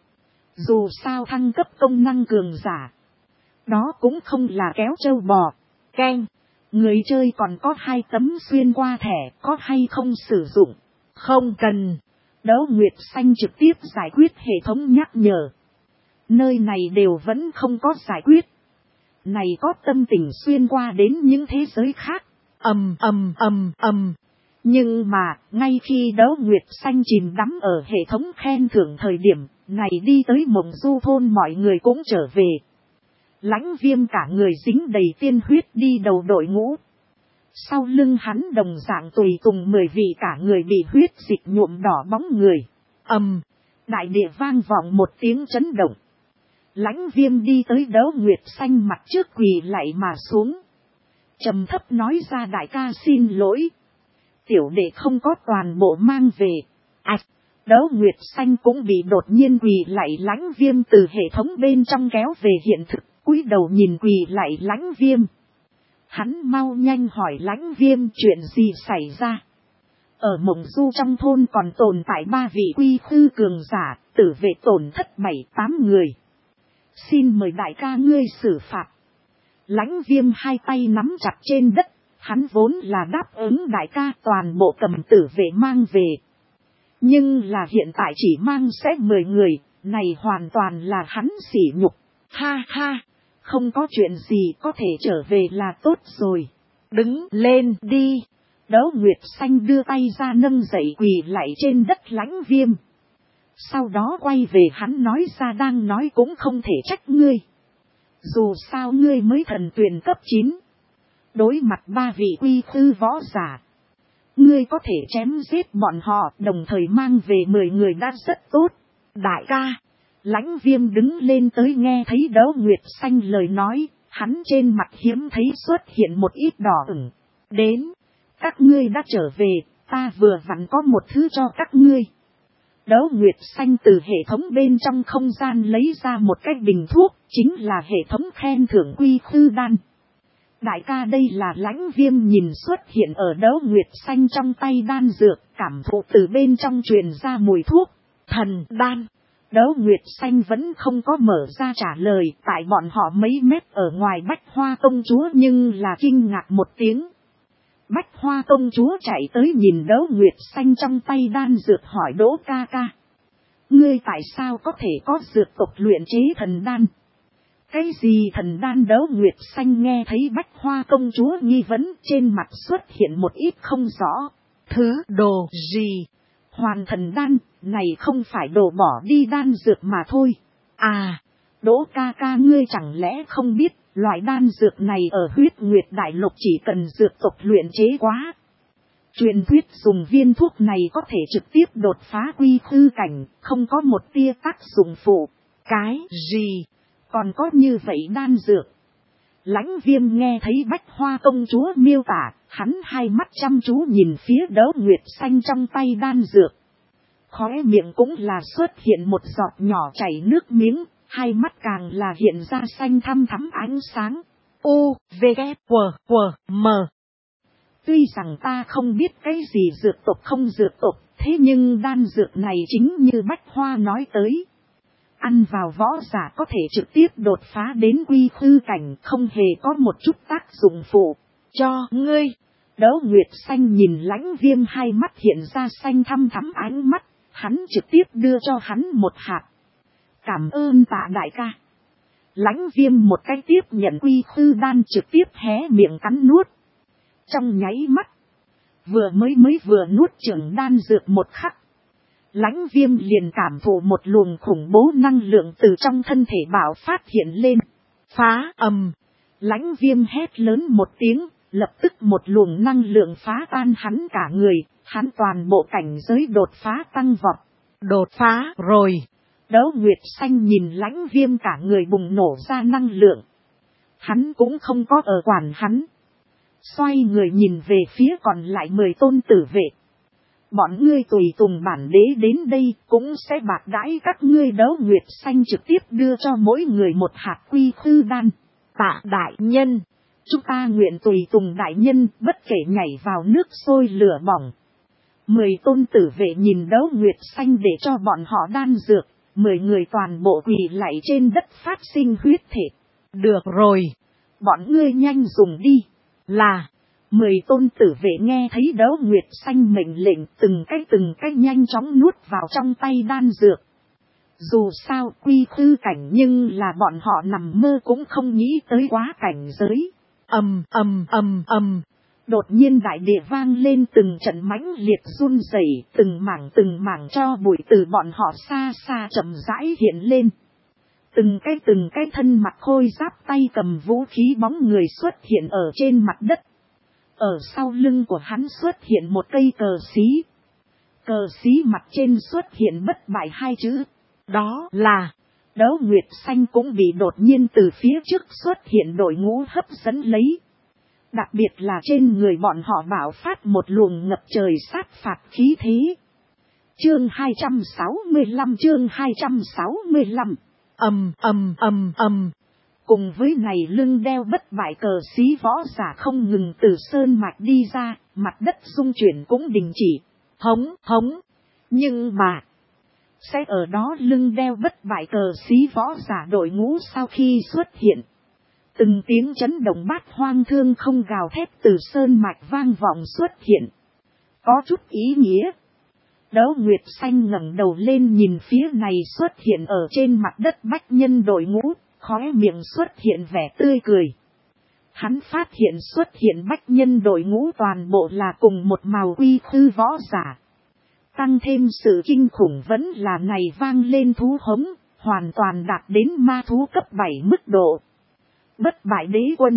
Dù sao thăng cấp công năng cường giả. Đó cũng không là kéo trâu bò. Keng. Người chơi còn có hai tấm xuyên qua thẻ, có hay không sử dụng? Không cần. Đấu Nguyệt Xanh trực tiếp giải quyết hệ thống nhắc nhở. Nơi này đều vẫn không có giải quyết. Này có tâm tình xuyên qua đến những thế giới khác. Ầm ầm ầm ầm. Nhưng mà, ngay khi Đấu Nguyệt Xanh chìm đắm ở hệ thống khen thưởng thời điểm, này đi tới Mộng Du thôn mọi người cũng trở về. Lãnh Viêm cả người dính đầy tiên huyết đi đầu đội ngũ. Sau lưng hắn đồng dạng tùy cùng mười vị cả người bị huyết dịch nhuộm đỏ bóng người. Ầm, đại địa vang vọng một tiếng chấn động. Lãnh Viêm đi tới Đấu Nguyệt Xanh mặt trước quỳ lạy mà xuống. Trầm thấp nói ra đại ca xin lỗi. Tiểu đệ không có toàn bộ mang về. À, Đấu Nguyệt Xanh cũng bị đột nhiên quỳ lạy Lãnh Viêm từ hệ thống bên trong kéo về hiện thực, cúi đầu nhìn quỳ lạy Lãnh Viêm. Hắn mau nhanh hỏi Lãnh Viêm chuyện gì xảy ra. Ở Mộng Du trong thôn còn tồn tại ba vị quy khư cường giả, tử vệ tổn thất bảy tám người. Xin mời đại ca ngươi xử phạt. Lãnh Viêm hai tay nắm chặt trên đất. Hắn vốn là đáp ứng đại ca toàn bộ cầm tử vệ mang về. Nhưng là hiện tại chỉ mang sẽ mười người, này hoàn toàn là hắn sỉ nhục. Ha ha, không có chuyện gì có thể trở về là tốt rồi. Đứng lên đi. Đấu Nguyệt Xanh đưa tay ra nâng dậy quỳ lạy trên đất Lãnh Viêm. Sau đó quay về hắn nói ra đang nói cũng không thể trách ngươi. Dù sao ngươi mới thần tuyển cấp chín. Đối mặt ba vị quy khư võ giả. Ngươi có thể chém giết bọn họ đồng thời mang về mười người đã rất tốt. Đại ca. Lãnh Viêm đứng lên tới nghe thấy Đấu Nguyệt Xanh lời nói. Hắn trên mặt hiếm thấy xuất hiện một ít đỏ ửng. Đến. Các ngươi đã trở về. Ta vừa vặn có một thứ cho các ngươi. Đấu Nguyệt Xanh từ hệ thống bên trong không gian lấy ra một cái bình thuốc. Chính là hệ thống khen thưởng quy khư đan. Đại ca đây là Lãnh Viêm nhìn xuất hiện ở Đấu Nguyệt Xanh trong tay đan dược, cảm thụ từ bên trong truyền ra mùi thuốc, thần đan. Đấu Nguyệt Xanh vẫn không có mở ra trả lời, tại bọn họ mấy mét ở ngoài Bách Hoa công chúa nhưng là kinh ngạc một tiếng. Bách Hoa công chúa chạy tới nhìn Đấu Nguyệt Xanh trong tay đan dược hỏi Đỗ ca ca. Ngươi tại sao có thể có dược tộc luyện chế thần đan? Cái gì thần đan? Đấu Nguyệt Xanh nghe thấy Bách Hoa công chúa nghi vấn trên mặt xuất hiện một ít không rõ. Thứ đồ gì? Hoàn thần đan, này không phải đổ bỏ đi đan dược mà thôi. À, Đỗ ca ca ngươi chẳng lẽ không biết, loại đan dược này ở Huyết Nguyệt Đại Lục chỉ cần dược tộc luyện chế quá. Truyền thuyết dùng viên thuốc này có thể trực tiếp đột phá quy khư cảnh, không có một tia tác dụng phụ. Cái gì? Còn có như vậy đan dược? Lãnh Viêm nghe thấy Bách Hoa công chúa miêu tả, hắn hai mắt chăm chú nhìn phía Đấu Nguyệt Xanh trong tay đan dược. Khóe miệng cũng là xuất hiện một giọt nhỏ chảy nước miếng, hai mắt càng là hiện ra xanh thăm thắm ánh sáng. U, V, K, W, W, M. Tuy rằng ta không biết cái gì dược tộc không dược tộc, thế nhưng đan dược này chính như Bách Hoa nói tới. Ăn vào võ giả có thể trực tiếp đột phá đến quy khư cảnh, không hề có một chút tác dụng phụ. Cho ngươi. Đấu Nguyệt Xanh nhìn Lãnh Viêm hai mắt hiện ra xanh thăm thắm ánh mắt, hắn trực tiếp đưa cho hắn một hạt. Cảm ơn Tạ đại ca. Lãnh Viêm một cái tiếp nhận quy khư đan trực tiếp hé miệng cắn nuốt. Trong nháy mắt, vừa mới mới vừa nuốt chửng đan dược một khắc, Lãnh Viêm liền cảm thụ một luồng khủng bố năng lượng từ trong thân thể bạo phát hiện lên. Phá ầm. Lãnh Viêm hét lớn một tiếng, lập tức một luồng năng lượng phá tan hắn cả người, hắn toàn bộ cảnh giới đột phá tăng vọt. Đột phá rồi. Đấu Nguyệt Xanh nhìn Lãnh Viêm cả người bùng nổ ra năng lượng. Hắn cũng không có ở quản hắn. Xoay người nhìn về phía còn lại mười tôn tử vệ. Bọn ngươi tùy tùng bản đế đến đây cũng sẽ bạc đãi các ngươi. Đấu Nguyệt Xanh trực tiếp đưa cho mỗi người một hạt quy khư đan. Tạ đại nhân, chúng ta nguyện tùy tùng đại nhân bất kể nhảy vào nước sôi lửa bỏng. Mười tôn tử vệ nhìn Đấu Nguyệt Xanh để cho bọn họ đan dược. Mười người toàn bộ quỳ lạy trên đất phát sinh huyết thể. Được rồi, bọn ngươi nhanh dùng đi. Là, mười tôn tử vệ nghe thấy Đấu Nguyệt Xanh mệnh lệnh từng cái từng cái nhanh chóng nuốt vào trong tay đan dược. Dù sao quy khư cảnh nhưng là bọn họ nằm mơ cũng không nghĩ tới quá cảnh giới. Ầm ầm ầm ầm. Đột nhiên đại địa vang lên từng trận mãnh liệt run rẩy, từng mảng từng mảng cho bụi từ bọn họ xa xa chậm rãi hiện lên. Từng cái từng cái thân mặt khôi giáp tay cầm vũ khí bóng người xuất hiện ở trên mặt đất. Ở sau lưng của hắn xuất hiện một cây cờ xí. Cờ xí mặt trên xuất hiện bất bại hai chữ. Đó là Đấu Nguyệt Xanh cũng bị đột nhiên từ phía trước xuất hiện đội ngũ hấp dẫn lấy. Đặc biệt là trên người bọn họ bạo phát một luồng ngập trời sát phạt khí thế. Chương hai trăm sáu mươi lăm chương hai trăm sáu mươi lăm. Ầm ầm ầm ầm. Cùng với này lưng đeo bất bại cờ xí võ giả không ngừng từ sơn mạch đi ra, mặt đất rung chuyển cũng đình chỉ. Hống hống. Nhưng mà, sẽ ở đó lưng đeo bất bại cờ xí võ giả đội ngũ sau khi xuất hiện. Từng tiếng chấn động bát hoang thương không gào thét từ sơn mạch vang vọng xuất hiện. Có chút ý nghĩa. Đấu Nguyệt Xanh ngẩng đầu lên nhìn phía này xuất hiện ở trên mặt đất bách nhân đội ngũ, khóe miệng xuất hiện vẻ tươi cười. Hắn phát hiện xuất hiện bách nhân đội ngũ toàn bộ là cùng một màu quy khư võ giả. Tăng thêm sự kinh khủng vẫn là này vang lên thú hống, hoàn toàn đạt đến ma thú cấp bảy mức độ. Bất bại đế quân.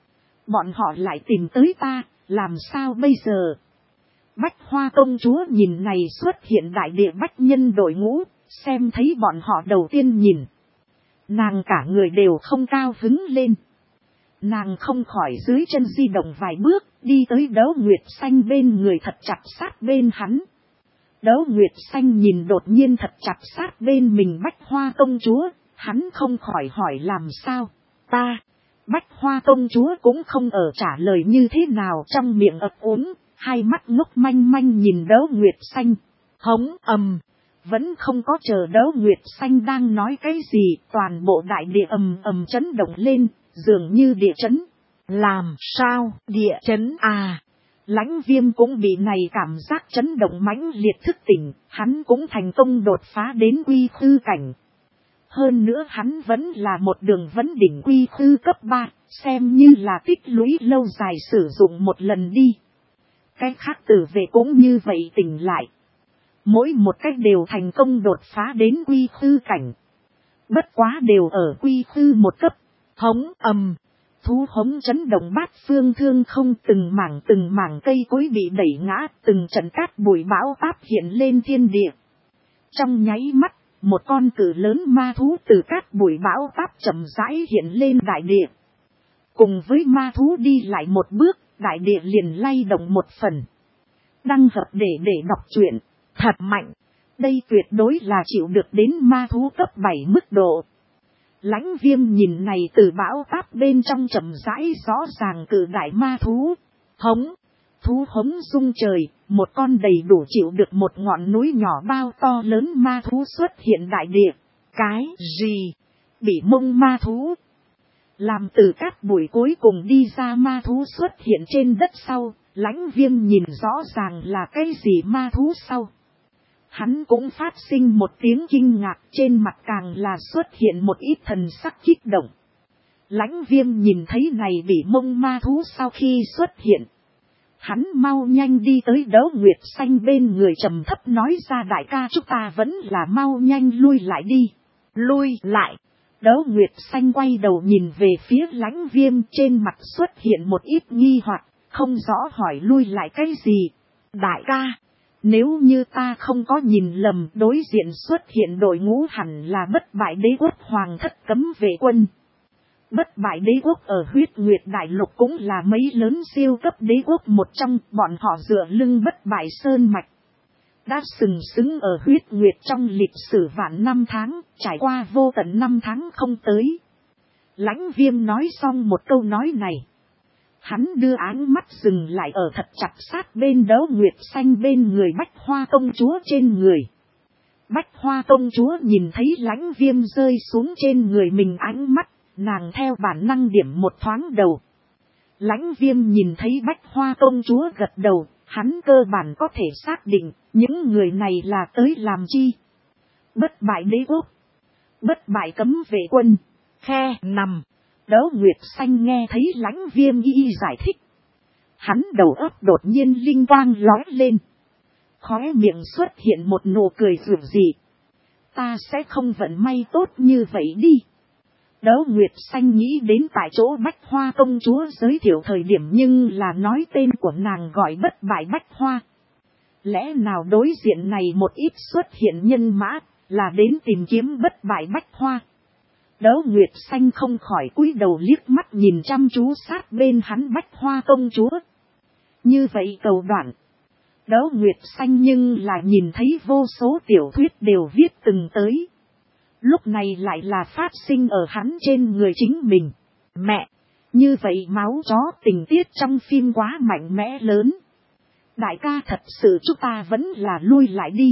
Bọn họ lại tìm tới ta, làm sao bây giờ? Bách Hoa công chúa nhìn này xuất hiện đại địa bách nhân đội ngũ, xem thấy bọn họ đầu tiên nhìn. Nàng cả người đều không cao hứng lên. Nàng không khỏi dưới chân di động vài bước, đi tới Đấu Nguyệt Xanh bên người thật chặt sát bên hắn. Đấu Nguyệt Xanh nhìn đột nhiên thật chặt sát bên mình Bách Hoa công chúa, hắn không khỏi hỏi làm sao? Ta, Bách Hoa công chúa cũng không ở trả lời như thế nào trong miệng ấp úng, hai mắt ngốc manh manh nhìn Đấu Nguyệt Xanh. Hống ầm, vẫn không có chờ Đấu Nguyệt Xanh đang nói cái gì, toàn bộ đại địa ầm ầm chấn động lên, dường như địa chấn. Làm sao, địa chấn à? Lãnh Viêm cũng bị này cảm giác chấn động mãnh liệt thức tỉnh, hắn cũng thành công đột phá đến quy khư cảnh. Hơn nữa hắn vẫn là một đường vấn đỉnh quy khư cấp ba, xem như là tích lũy lâu dài sử dụng một lần đi. Cái khác tử vệ cũng như vậy tỉnh lại. Mỗi một cách đều thành công đột phá đến quy khư cảnh. Bất quá đều ở quy khư một cấp. Hống ầm. Thú hống chấn động bát phương thương không, từng mảng từng mảng cây cối bị đẩy ngã, từng trận cát bụi bão táp hiện lên thiên địa. Trong nháy mắt, một con cự lớn ma thú từ cát bụi bão táp chậm rãi hiện lên đại địa. Cùng với ma thú đi lại một bước, đại địa liền lay động một phần. Đăng hợp để để đọc truyện, thật mạnh. Đây tuyệt đối là chịu được đến ma thú cấp bảy mức độ. Lãnh Viêm nhìn này từ bão táp bên trong chậm rãi rõ ràng cự đại ma thú. Hống, thú hống rung trời, một con đầy đủ chịu được một ngọn núi nhỏ bao to lớn ma thú xuất hiện đại địa. Cái gì? Bị mông ma thú. Làm từ cát bụi cuối cùng đi ra ma thú xuất hiện trên đất sau, Lãnh Viêm nhìn rõ ràng là cái gì ma thú sau. Hắn cũng phát sinh một tiếng kinh ngạc, trên mặt càng là xuất hiện một ít thần sắc kích động. Lãnh Viêm nhìn thấy này bị mông ma thú sau khi xuất hiện. Hắn mau nhanh đi tới Đấu Nguyệt Xanh bên người trầm thấp nói ra, đại ca chúng ta vẫn là mau nhanh lui lại đi. Lui lại. Đấu Nguyệt Xanh quay đầu nhìn về phía Lãnh Viêm, trên mặt xuất hiện một ít nghi hoặc, không rõ hỏi lui lại cái gì. Đại ca, nếu như ta không có nhìn lầm, đối diện xuất hiện đội ngũ hẳn là Bất Bại Đế Quốc Hoàng Thất Cấm Vệ Quân. Bất Bại Đế Quốc ở Huyết Nguyệt Đại Lục cũng là mấy lớn siêu cấp đế quốc một trong, bọn họ dựa lưng Bất Bại Sơn Mạch. Đã sừng sững ở Huyết Nguyệt trong lịch sử vạn năm tháng, trải qua vô tận năm tháng không tới. Lãnh Viêm nói xong một câu nói này. Hắn đưa ánh mắt dừng lại ở thật chặt sát bên Đấu Nguyệt Xanh bên người Bách Hoa Công Chúa trên người. Bách Hoa Công Chúa nhìn thấy Lãnh Viêm rơi xuống trên người mình ánh mắt, nàng theo bản năng điểm một thoáng đầu. Lãnh Viêm nhìn thấy Bách Hoa Công Chúa gật đầu, hắn cơ bản có thể xác định những người này là tới làm chi. Bất Bại Đế Quốc, Bất Bại Cấm Vệ Quân, khe nằm. Đấu Nguyệt Xanh nghe thấy Lãnh Viêm y y giải thích. Hắn đầu óc đột nhiên linh quang lóe lên. Khóe miệng xuất hiện một nụ cười rực rỡ. Ta sẽ không vận may tốt như vậy đi. Đấu Nguyệt Xanh nghĩ đến tại chỗ Bách Hoa Công Chúa giới thiệu thời điểm, nhưng là nói tên của nàng gọi Bất Bại Bách Hoa. Lẽ nào đối diện này một ít xuất hiện nhân mã là đến tìm kiếm Bất Bại Bách Hoa? Đấu Nguyệt Xanh không khỏi cúi đầu liếc mắt nhìn chăm chú sát bên hắn Bách Hoa Công Chúa. Như vậy cầu đoạn. Đấu Nguyệt Xanh nhưng là nhìn thấy vô số tiểu thuyết đều viết từng tới. Lúc này lại là phát sinh ở hắn trên người chính mình. Mẹ! Như vậy máu chó tình tiết trong phim quá mạnh mẽ lớn. Đại ca thật sự chúng ta vẫn là lui lại đi.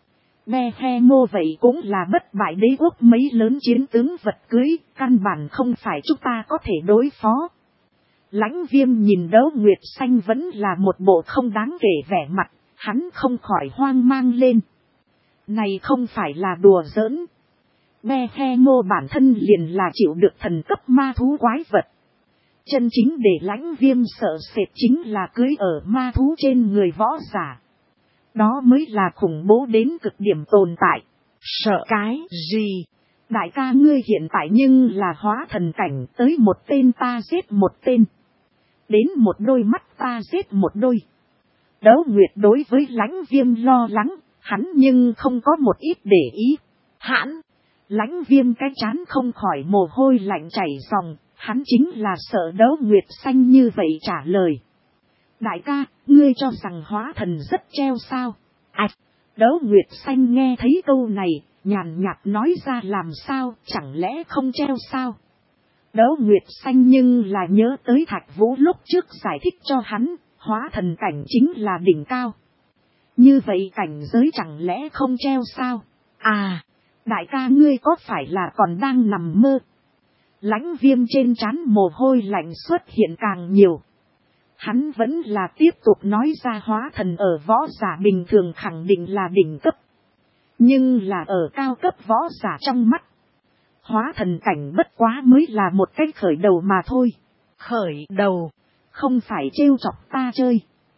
Be he mô vậy cũng là Bất Bại Đế Quốc mấy lớn chiến tướng vật cưới, căn bản không phải chúng ta có thể đối phó. Lãnh Viêm nhìn Đấu Nguyệt Xanh vẫn là một bộ không đáng kể vẻ mặt, hắn không khỏi hoang mang lên. Này không phải là đùa giỡn. Be he mô bản thân liền là chịu được thần cấp ma thú quái vật. Chân chính để Lãnh Viêm sợ sệt chính là cưới ở ma thú trên người võ giả. Đó mới là khủng bố đến cực điểm tồn tại. Sợ cái gì? Đại ca ngươi hiện tại nhưng là hóa thần cảnh, tới một tên ta giết một tên. Đến một đôi mắt ta giết một đôi. Đấu Nguyệt đối với Lãnh Viêm lo lắng, hắn nhưng không có một ít để ý. Hãn! Lãnh Viêm cái trán không khỏi mồ hôi lạnh chảy ròng, hắn chính là sợ Đấu Nguyệt Xanh như vậy trả lời. Đại ca, ngươi cho rằng hóa thần rất treo sao? À, Đấu Nguyệt Xanh nghe thấy câu này, nhàn nhạt nói ra làm sao, chẳng lẽ không treo sao? Đấu Nguyệt Xanh nhưng là nhớ tới Thạch Vũ lúc trước giải thích cho hắn, hóa thần cảnh chính là đỉnh cao. Như vậy cảnh giới chẳng lẽ không treo sao? À, đại ca ngươi có phải là còn đang nằm mơ? Lãnh Viêm trên trán mồ hôi lạnh xuất hiện càng nhiều. Hắn vẫn là tiếp tục nói ra hóa thần ở võ giả bình thường khẳng định là đỉnh cấp. Nhưng là ở cao cấp võ giả trong mắt. Hóa thần cảnh bất quá mới là một cách khởi đầu mà thôi. Khởi đầu, không phải trêu chọc ta chơi.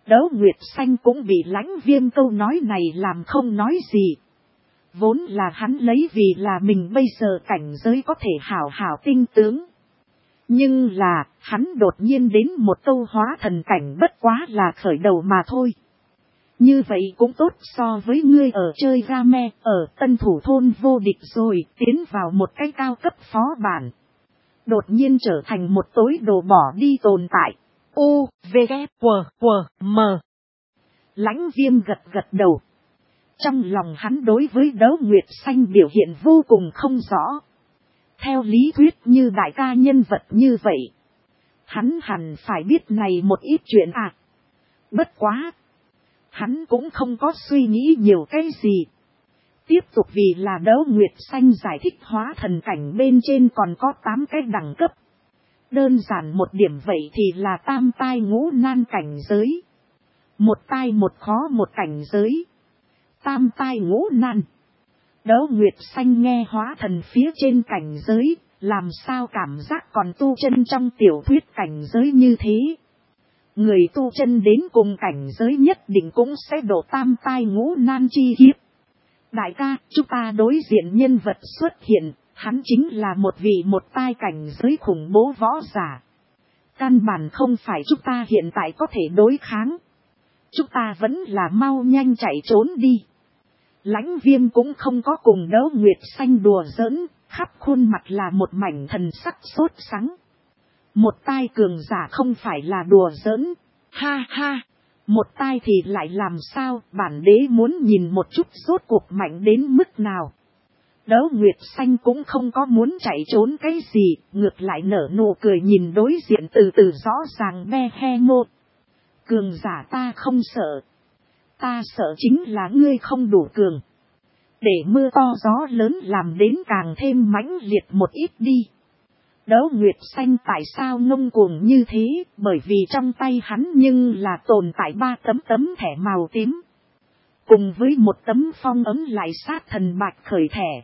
Đấu Nguyệt Xanh cũng bị Lãnh Viêm câu nói này làm không nói gì. Vốn là hắn lấy vì là mình bây giờ cảnh giới có thể hảo hảo tinh tướng. Nhưng là, hắn đột nhiên đến một câu hóa thần cảnh bất quá là khởi đầu mà thôi. Như vậy cũng tốt so với ngươi ở chơi game, ở tân thủ thôn vô địch rồi, tiến vào một cái cao cấp phó bản. Đột nhiên trở thành một tối đồ bỏ đi tồn tại. U, V, K, W, W, M. Lãnh Viêm gật gật đầu. Trong lòng hắn đối với Đấu Nguyệt Xanh biểu hiện vô cùng không rõ. Theo lý thuyết như đại ca nhân vật như vậy, hắn hẳn phải biết này một ít chuyện à. Bất quá, hắn cũng không có suy nghĩ nhiều cái gì. Tiếp tục vì là Đấu Nguyệt Xanh giải thích hóa thần cảnh bên trên còn có tám cái đẳng cấp. Đơn giản một điểm vậy thì là tam tai ngũ nan cảnh giới. Một tai một khó một cảnh giới. Tam tai ngũ nan. Đấu Nguyệt Xanh nghe hóa thần phía trên cảnh giới, làm sao cảm giác còn tu chân trong tiểu thuyết cảnh giới như thế. Người tu chân đến cùng cảnh giới nhất định cũng sẽ đổ tam tai ngũ nan chi kiếp. Đại ca, chúng ta đối diện nhân vật xuất hiện, hắn chính là một vị một tai cảnh giới khủng bố võ giả. Căn bản không phải chúng ta hiện tại có thể đối kháng. Chúng ta vẫn là mau nhanh chạy trốn đi. Lãnh Viêm cũng không có cùng Đấu Nguyệt Xanh đùa giỡn, khắp khuôn mặt là một mảnh thần sắc sốt sắng. Một tai cường giả không phải là đùa giỡn, ha ha, một tai thì lại làm sao, bản đế muốn nhìn một chút rốt cuộc mạnh đến mức nào. Đấu Nguyệt Xanh cũng không có muốn chạy trốn cái gì, ngược lại nở nụ cười nhìn đối diện từ từ rõ ràng Behemoth. Cường giả ta không sợ. Ta sợ chính là ngươi không đủ cường. Để mưa to gió lớn làm đến càng thêm mãnh liệt một ít đi. Đấu Nguyệt Xanh tại sao ngông cuồng như thế, bởi vì trong tay hắn nhưng là tồn tại ba tấm tấm thẻ màu tím. Cùng với một tấm phong ấn lại sát thần bạch khởi thẻ.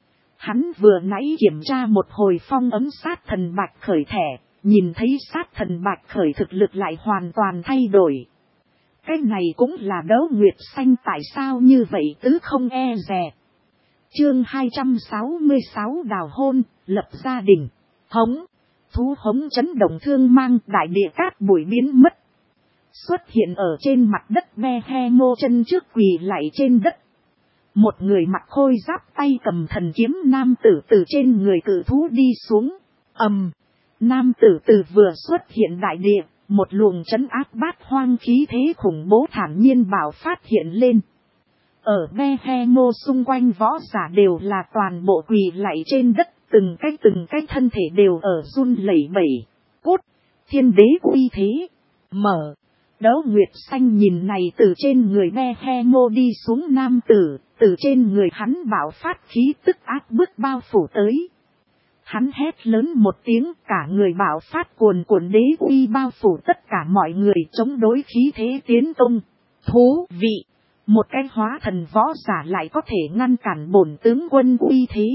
Hắn vừa nãy kiểm tra một hồi phong ấn sát thần bạch khởi thẻ, nhìn thấy sát thần bạch khởi thực lực lại hoàn toàn thay đổi. Cái này cũng là Đấu Nguyệt Xanh tại sao như vậy tứ không e dè. Chương hai trăm sáu mươi sáu đào hôn, lập gia đình. Hống, thú hống chấn động thương mang đại địa cát bụi biến mất. Xuất hiện ở trên mặt đất Behemoth chân trước quỳ lạy trên đất. Một người mặc khôi giáp tay cầm thần kiếm nam tử từ trên người cự thú đi xuống. Ầm, um, nam tử từ vừa xuất hiện đại địa, một luồng trấn áp bát hoang khí thế khủng bố thản nhiên bảo phát hiện lên. Ở Behemoth xung quanh võ giả đều là toàn bộ quỳ lạy trên đất, từng cái từng cái thân thể đều ở run lẩy bẩy. Cút, thiên đế uy thế, mở. Đấu Nguyệt Xanh nhìn này từ trên người Behemoth đi xuống nam tử, từ trên người hắn bảo phát khí tức áp bức bao phủ tới. Hắn hét lớn một tiếng, cả người bảo phát cuồn cuộn đế uy bao phủ tất cả mọi người chống đối khí thế tiến công. Thú vị, một cái hóa thần võ giả lại có thể ngăn cản bổn tướng quân uy thế.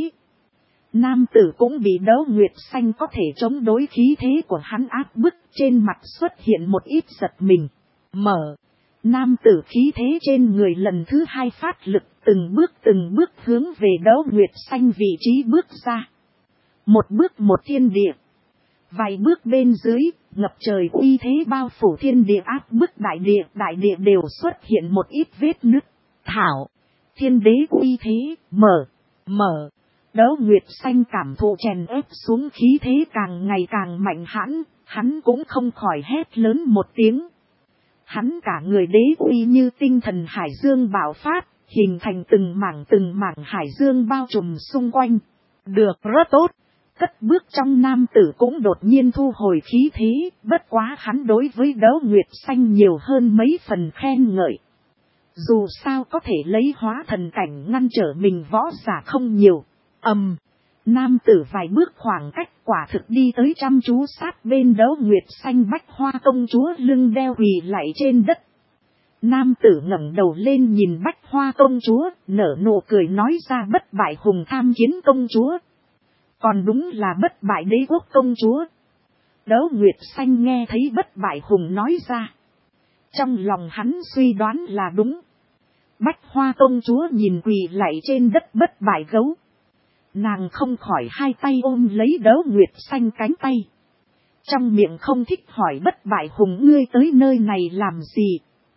Nam tử cũng bị Đấu Nguyệt Xanh có thể chống đối khí thế của hắn áp bức, trên mặt xuất hiện một ít giật mình. Mở, nam tử khí thế trên người lần thứ hai phát lực, từng bước từng bước hướng về Đấu Nguyệt Xanh vị trí bước ra. Một bước một thiên địa. Vài bước bên dưới, ngập trời uy thế bao phủ thiên địa áp bức đại địa, đại địa đều xuất hiện một ít vết nứt. Thảo, thiên đế uy thế, mở, mở. Đấu Nguyệt Xanh cảm thụ chèn ép xuống khí thế càng ngày càng mạnh hãn, hắn cũng không khỏi hét lớn một tiếng. Hắn cả người đế uy như tinh thần hải dương bạo phát, hình thành từng mảng từng mảng hải dương bao trùm xung quanh. Được, rất tốt. Cất bước trong nam tử cũng đột nhiên thu hồi khí thế, bất quá hắn đối với Đấu Nguyệt Xanh nhiều hơn mấy phần khen ngợi. Dù sao có thể lấy hóa thần cảnh ngăn trở mình võ giả không nhiều. Ầm, um, nam tử vài bước khoảng cách quả thực đi tới chăm chú sát bên Đấu Nguyệt Xanh Bách Hoa công chúa lưng đeo quỳ lạy trên đất. Nam tử ngẩng đầu lên nhìn Bách Hoa công chúa, nở nụ cười nói ra bất bại hùng tham chiến công chúa. Còn đúng là bất bại đế quốc công chúa. Đấu Nguyệt Xanh nghe thấy bất bại hùng nói ra. Trong lòng hắn suy đoán là đúng. Bách Hoa công chúa nhìn quỳ lạy trên đất bất bại gấu. Nàng không khỏi hai tay ôm lấy Đấu Nguyệt Xanh cánh tay. Trong miệng không thích hỏi Bất Bại Hùng ngươi tới nơi này làm gì.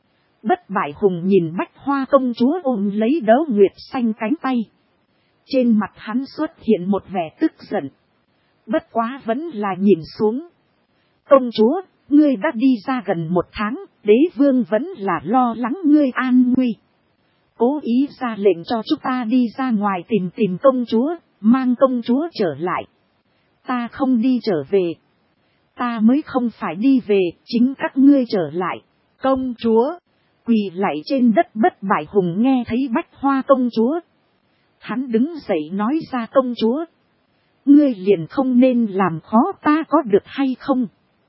Bất Bại Hùng nhìn Bách Hoa công chúa ôm lấy Đấu Nguyệt Xanh cánh tay. Trên mặt hắn xuất hiện một vẻ tức giận. Bất quá vẫn là nhìn xuống. Công chúa, ngươi đã đi ra gần một tháng, đế vương vẫn là lo lắng ngươi an nguy. Cố ý ra lệnh cho chúng ta đi ra ngoài tìm tìm công chúa, mang công chúa trở lại. Ta không đi trở về. Ta mới không phải đi về, chính các ngươi trở lại. Công chúa, quỳ lạy trên đất Bất Bại Hùng nghe thấy Bách Hoa công chúa. Hắn đứng dậy nói ra công chúa. Ngươi liền không nên làm khó ta có được hay không?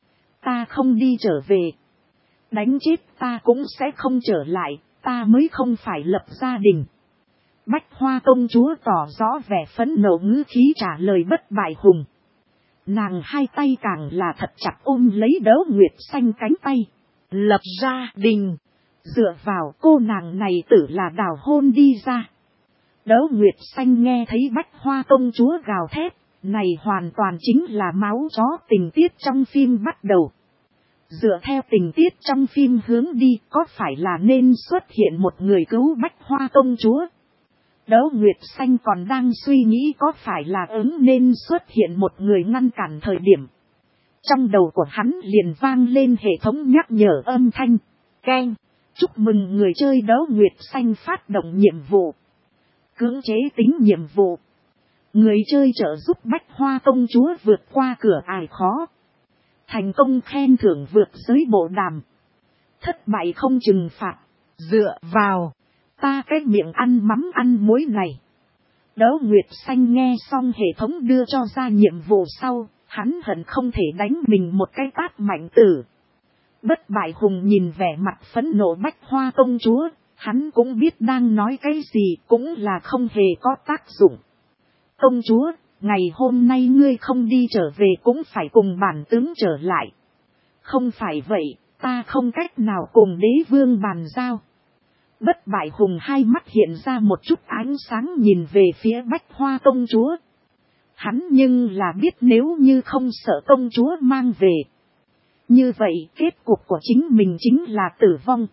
Ta không đi trở về. Đánh chết ta cũng sẽ không trở lại, ta mới không phải lập gia đình. Bách Hoa công chúa tỏ rõ vẻ phẫn nộ ngữ khí trả lời Bất Bại Hùng. Nàng hai tay càng là thật chặt ôm lấy Đấu Nguyệt Xanh cánh tay. Lập gia đình. Dựa vào cô nàng này tử là đào hôn đi ra. Đấu Nguyệt Xanh nghe thấy Bách Hoa công chúa gào thét. Này hoàn toàn chính là máu chó tình tiết trong phim bắt đầu. Dựa theo tình tiết trong phim hướng đi có phải là nên xuất hiện một người cứu Bách Hoa công chúa. Đấu Nguyệt Xanh còn đang suy nghĩ có phải là ứng nên xuất hiện một người ngăn cản thời điểm. Trong đầu của hắn liền vang lên hệ thống nhắc nhở âm thanh. Keng, chúc mừng người chơi Đấu Nguyệt Xanh phát động nhiệm vụ. Cưỡng chế tính nhiệm vụ. Người chơi trợ giúp Bách Hoa công chúa vượt qua cửa ải khó. Thành công khen thưởng vượt giới bộ đàm. Thất bại không trừng phạt. Dựa vào. Ta cái miệng ăn mắm ăn muối này. Đấu Nguyệt Xanh nghe xong hệ thống đưa cho ra nhiệm vụ sau. Hắn hận không thể đánh mình một cái tát mạnh tử. Bất Bại Hùng nhìn vẻ mặt phẫn nộ Bách Hoa công chúa. Hắn cũng biết đang nói cái gì cũng là không hề có tác dụng. Công chúa, ngày hôm nay ngươi không đi trở về cũng phải cùng bản tướng trở lại. Không phải vậy, ta không cách nào cùng đế vương bàn giao. Bất Bại Hùng hai mắt hiện ra một chút ánh sáng nhìn về phía Bách Hoa công chúa. Hắn nhưng là biết nếu như không sợ công chúa mang về. Như vậy kết cục của chính mình chính là tử vong.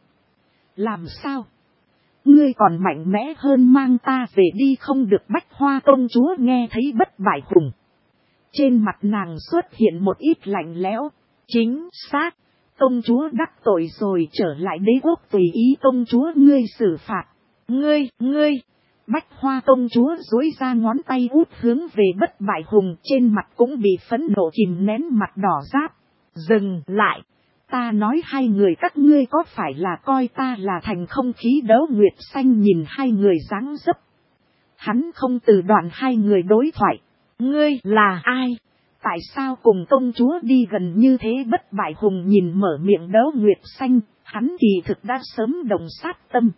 Làm sao? Ngươi còn mạnh mẽ hơn mang ta về đi không được. Bách Hoa công chúa nghe thấy Bất Bại Hùng. Trên mặt nàng xuất hiện một ít lạnh lẽo. Chính xác. Công chúa đắc tội rồi trở lại đế quốc tùy ý công chúa ngươi xử phạt. Ngươi, ngươi. Bách Hoa công chúa duỗi ra ngón tay út hướng về Bất Bại Hùng trên mặt cũng bị phẫn nộ kìm nén mặt đỏ giáp. Dừng lại. Ta nói hai người các ngươi có phải là coi ta là thành không khí. Đấu Nguyệt Xanh nhìn hai người dáng dấp. Hắn không từ đoạn hai người đối thoại. Ngươi là ai? Tại sao cùng công chúa đi gần như thế? Bất Bại Hùng nhìn mở miệng Đấu Nguyệt Xanh. Hắn kỳ thực đã sớm đồng sát tâm.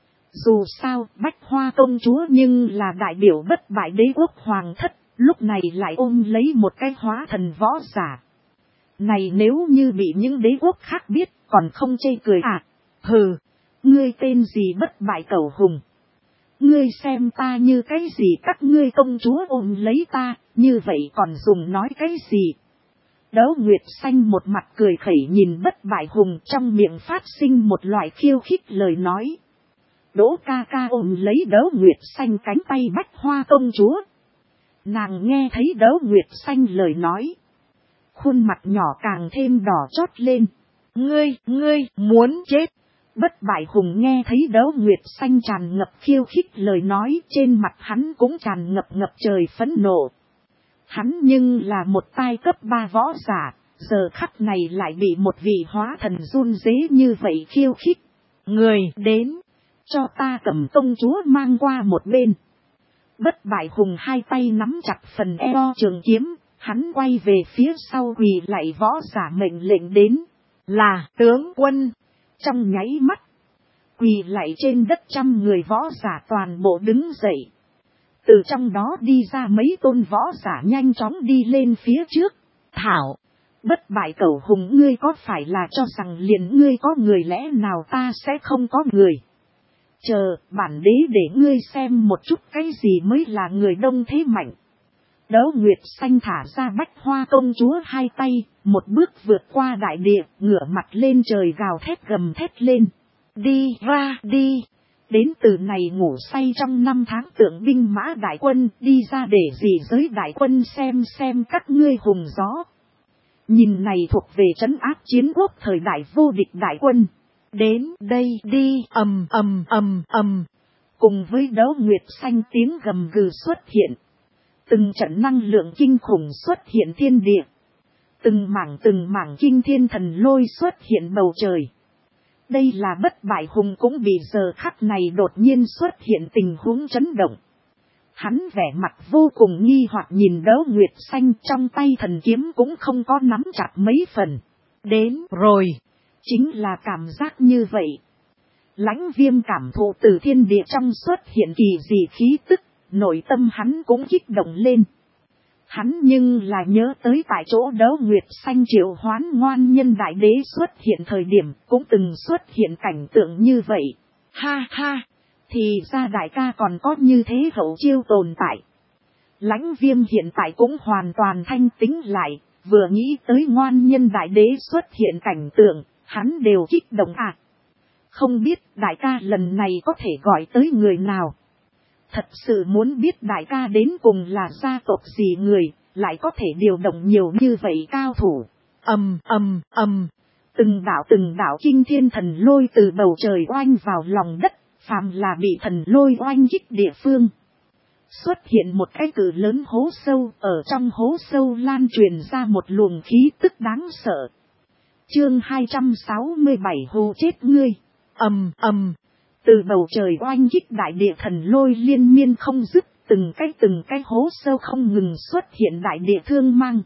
Dù sao Bách Hoa công chúa nhưng là đại biểu bất bại đế quốc hoàng thất. Lúc này lại ôm lấy một cái hóa thần võ giả. Này nếu như bị những đế quốc khác biết còn không chê cười à? Hừ, ngươi tên gì bất bại cẩu hùng? Ngươi xem ta như cái gì các ngươi công chúa ôm lấy ta, như vậy còn dùng nói cái gì? Đấu Nguyệt Xanh một mặt cười khẩy nhìn Bất Bại Hùng trong miệng phát sinh một loại khiêu khích lời nói. Đỗ ca ca ôm lấy Đấu Nguyệt Xanh cánh tay Bách Hoa công chúa. Nàng nghe thấy Đấu Nguyệt Xanh lời nói. Khuôn mặt nhỏ càng thêm đỏ chót lên. Ngươi, ngươi, muốn chết. Bất Bại Hùng nghe thấy Đấu Nguyệt Xanh tràn ngập khiêu khích lời nói, trên mặt hắn cũng tràn ngập ngập trời phẫn nộ. Hắn nhưng là một tai cấp ba võ giả, giờ khắc này lại bị một vị hóa thần run rế như vậy khiêu khích. Người đến, cho ta cầm công chúa mang qua một bên. Bất Bại Hùng hai tay nắm chặt phần eo trường kiếm, hắn quay về phía sau quỳ lạy võ giả mệnh lệnh đến. Là tướng quân. Trong nháy mắt, quỳ lạy trên đất trăm người võ giả toàn bộ đứng dậy. Từ trong đó đi ra mấy tôn võ giả nhanh chóng đi lên phía trước. Thảo, Bất bại cẩu hùng, ngươi có phải là cho rằng liền ngươi có người lẽ nào ta sẽ không có người? Chờ, bản đế để ngươi xem một chút cái gì mới là người đông thế mạnh. Đấu Nguyệt Xanh thả ra Bách Hoa công chúa hai tay, một bước vượt qua đại địa, ngửa mặt lên trời gào thét gầm thét lên. Đi ra đi! Đến từ này ngủ say trong năm tháng tượng binh mã đại quân, đi ra để gì giới đại quân xem xem các ngươi hùng gió. Nhìn này thuộc về trấn áp chiến quốc thời đại vô địch đại quân. Đến đây đi, ầm ầm ầm ầm. Cùng với Đấu Nguyệt Xanh tiếng gầm gừ xuất hiện. Từng trận năng lượng kinh khủng xuất hiện thiên địa. Từng mảng từng mảng kinh thiên thần lôi xuất hiện bầu trời. Đây là bất bại hùng cũng bị giờ khắc này đột nhiên xuất hiện tình huống chấn động. Hắn vẻ mặt vô cùng nghi hoặc nhìn Đấu Nguyệt Xanh, trong tay thần kiếm cũng không có nắm chặt mấy phần. Đến rồi. Chính là cảm giác như vậy. Lãnh Viêm cảm thụ từ thiên địa trong xuất hiện kỳ dị khí tức, nội tâm hắn cũng kích động lên. Hắn nhưng là nhớ tới tại chỗ Đấu Nguyệt Xanh triệu hoán ngoan nhân đại đế xuất hiện thời điểm cũng từng xuất hiện cảnh tượng như vậy. Ha ha, thì ra đại ca còn có như thế hậu chiêu tồn tại. Lãnh Viêm hiện tại cũng hoàn toàn thanh tĩnh lại, vừa nghĩ tới ngoan nhân đại đế xuất hiện cảnh tượng, hắn đều kích động à. Không biết đại ca lần này có thể gọi tới người nào. Thật sự muốn biết đại ca đến cùng là gia tộc gì người, lại có thể điều động nhiều như vậy cao thủ. Ầm ầm ầm, từng đạo từng đạo kinh thiên thần lôi từ bầu trời oanh vào lòng đất, phàm là bị thần lôi oanh kích địa phương. Xuất hiện một cái cự lớn hố sâu, ở trong hố sâu lan truyền ra một luồng khí tức đáng sợ. Chương hai trăm sáu mươi bảy hù chết ngươi. Ầm ầm, từ bầu trời oanh kích đại địa thần lôi liên miên không dứt, từng cái từng cái hố sâu không ngừng xuất hiện đại địa thương mang.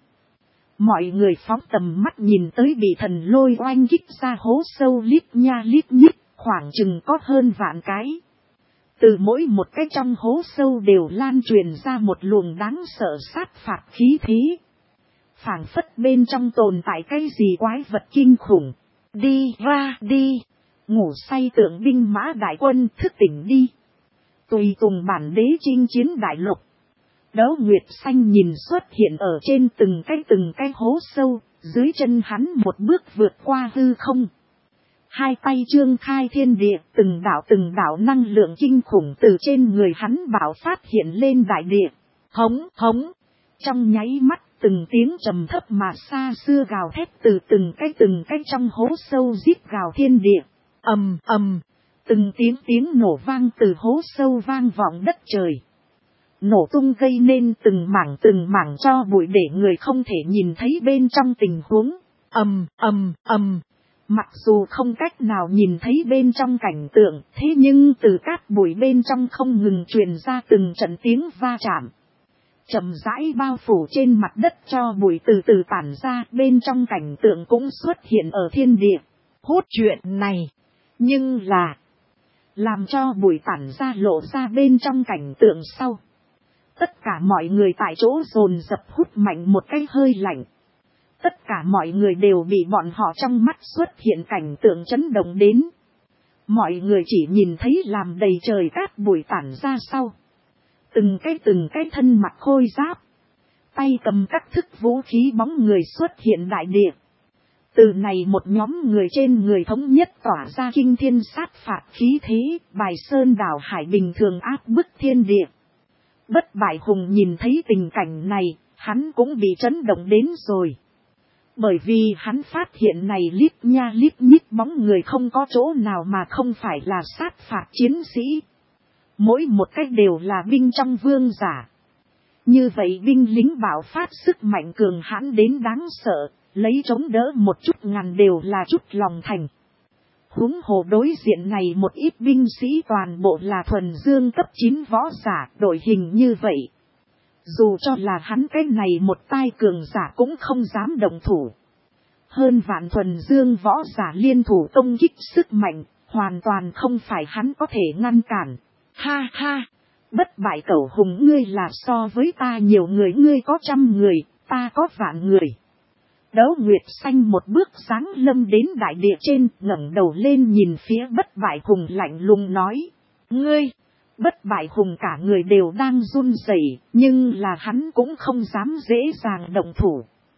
Mọi người phóng tầm mắt nhìn tới bị thần lôi oanh kích ra hố sâu lít nha lít nhít, khoảng chừng có hơn vạn cái. Từ mỗi một cái trong hố sâu đều lan truyền ra một luồng đáng sợ sát phạt khí thế. Phảng phất bên trong tồn tại cái gì quái vật kinh khủng. Đi ra đi! Ngủ say tượng binh mã đại quân, thức tỉnh đi. Tùy tùng bản đế chinh chiến đại lục. Đấu Nguyệt Xanh nhìn xuất hiện ở trên từng cái từng cái hố sâu, dưới chân hắn một bước vượt qua hư không. Hai tay trương khai thiên địa, từng đạo từng đạo năng lượng kinh khủng từ trên người hắn bạo phát hiện lên đại địa. Hống hống, trong nháy mắt từng tiếng trầm thấp mà xa xưa gào thét từ từng cái từng cái trong hố sâu rít gào thiên địa. Ầm ầm, từng tiếng tiếng nổ vang từ hố sâu vang vọng đất trời. Nổ tung gây nên từng mảng từng mảng cho bụi để người không thể nhìn thấy bên trong tình huống. Ầm ầm ầm, mặc dù không cách nào nhìn thấy bên trong cảnh tượng, thế nhưng từ cát bụi bên trong không ngừng truyền ra từng trận tiếng va chạm. Chậm rãi bao phủ trên mặt đất cho bụi từ từ tản ra, bên trong cảnh tượng cũng xuất hiện ở thiên địa. Hốt chuyện này, nhưng là làm cho bụi tản ra lộ ra bên trong cảnh tượng sau. Tất cả mọi người tại chỗ dồn dập hút mạnh một cái hơi lạnh. Tất cả mọi người đều bị bọn họ trong mắt xuất hiện cảnh tượng chấn động đến. Mọi người chỉ nhìn thấy làm đầy trời cát bụi tản ra sau. Từng cái từng cái thân mặc khôi giáp. Tay cầm các thức vũ khí bóng người xuất hiện đại địa. Từ này một nhóm người trên người thống nhất tỏa ra kinh thiên sát phạt khí thế, bài sơn đảo hải bình thường áp bức thiên địa. Bất bại hùng nhìn thấy tình cảnh này, hắn cũng bị chấn động đến rồi. Bởi vì hắn phát hiện này lít nha lít nhít bóng người không có chỗ nào mà không phải là sát phạt chiến sĩ. Mỗi một cách đều là binh trong vương giả. Như vậy binh lính bạo phát sức mạnh cường hãn đến đáng sợ, lấy chống đỡ một chút ngàn đều là chút lòng thành. Huống hồ đối diện này một ít binh sĩ toàn bộ là thuần dương cấp chín võ giả, đội hình như vậy. Dù cho là hắn cái này một tai cường giả cũng không dám động thủ. Hơn vạn thuần dương võ giả liên thủ công kích sức mạnh, hoàn toàn không phải hắn có thể ngăn cản. Ha ha, bất bại cẩu hùng, ngươi là so với ta nhiều người, ngươi có trăm người, ta có vạn người. Đấu Nguyệt Xanh một bước sáng lâm đến đại địa trên, ngẩng đầu lên nhìn phía Bất Bại Hùng lạnh lùng nói. Ngươi! Bất Bại Hùng cả người đều đang run rẩy, nhưng là hắn cũng không dám dễ dàng động thủ.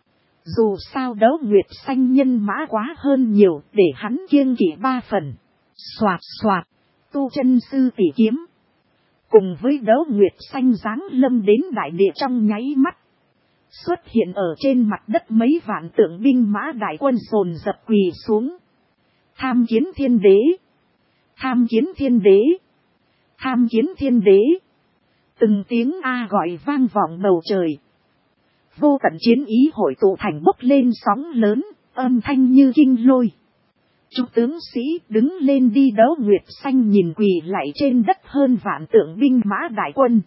Dù sao Đấu Nguyệt Xanh nhân mã quá hơn nhiều, để hắn kiêng kỵ ba phần. Xoạt xoạt, tu chân sư tỷ kiếm. Cùng với Đấu Nguyệt Xanh giáng lâm đến đại địa trong nháy mắt. Xuất hiện ở trên mặt đất mấy vạn tượng binh mã đại quân dồn dập quỳ xuống. Tham kiến thiên đế. Tham kiến thiên đế. Tham kiến thiên đế. Từng tiếng A gọi vang vọng bầu trời. Vô tận chiến ý hội tụ thành bốc lên sóng lớn, âm thanh như kinh lôi. Chúng tướng sĩ đứng lên đi. Đấu Nguyệt Xanh nhìn quỳ lạy trên đất hơn vạn tượng binh mã đại quân.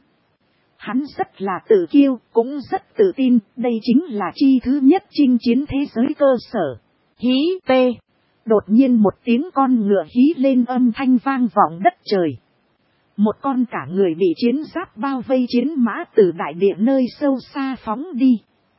Hắn rất là tự kiêu, cũng rất tự tin, đây chính là chi thứ nhất chinh chiến thế giới cơ sở. Hí tê. Đột nhiên một tiếng con ngựa hí lên, âm thanh vang vọng đất trời. Một con cả người bị chiến giáp bao vây chiến mã từ đại địa nơi sâu xa phóng đi.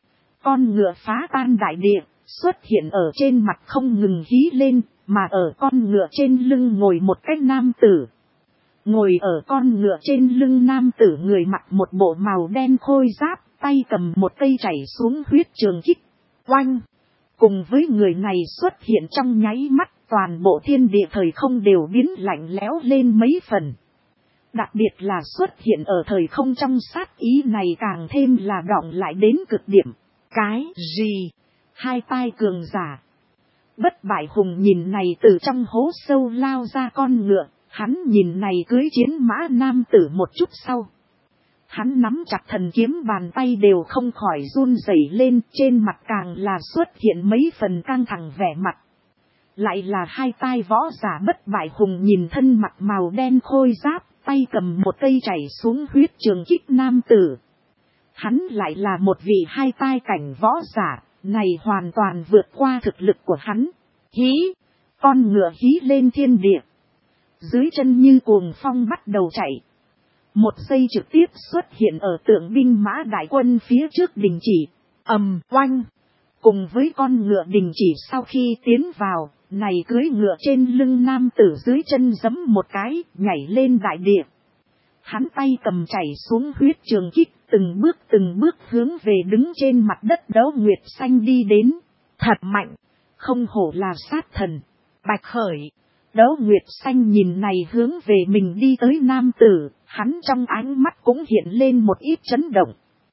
Con ngựa phá tan đại địa, xuất hiện ở trên mặt không ngừng hí lên, mà ở con ngựa trên lưng ngồi một cái nam tử. Ngồi ở con ngựa trên lưng nam tử người mặc một bộ màu đen khôi giáp, tay cầm một cây chảy xuống huyết trường kích. Oanh! Cùng với người này xuất hiện trong nháy mắt, toàn bộ thiên địa thời không đều biến lạnh lẽo lên mấy phần. Đặc biệt là xuất hiện ở thời không trong sát ý này càng thêm là đọng lại đến cực điểm. Cái gì? Hai tai cường giả. Bất Bại Hùng nhìn này từ trong hố sâu lao ra con ngựa. Hắn nhìn này cưới chiến mã nam tử một chút sau. Hắn nắm chặt thần kiếm, bàn tay đều không khỏi run rẩy lên, trên mặt càng là xuất hiện mấy phần căng thẳng vẻ mặt. Lại là hai tai võ giả Bất Bại Hùng nhìn thân mặt màu đen khôi giáp, tay cầm một cây chảy xuống huyết trường kích nam tử. Hắn lại là một vị hai tai cảnh võ giả, này hoàn toàn vượt qua thực lực của hắn. Hí! Con ngựa hí lên thiên địa. Dưới chân như cuồng phong bắt đầu chạy. Một giây trực tiếp xuất hiện ở tượng binh mã đại quân phía trước đình chỉ. Ầm oanh. Cùng với con ngựa đình chỉ sau khi tiến vào, này cưới ngựa trên lưng nam tử dưới chân giẫm một cái, nhảy lên đại địa. Hắn tay cầm chảy xuống huyết trường kích, từng bước từng bước hướng về đứng trên mặt đất Đấu Nguyệt Xanh đi đến. Thật mạnh, không hổ là sát thần. Bạch Khởi. Đấu Nguyệt Xanh nhìn này hướng về mình đi tới nam tử, hắn trong ánh mắt cũng hiện lên một ít chấn động.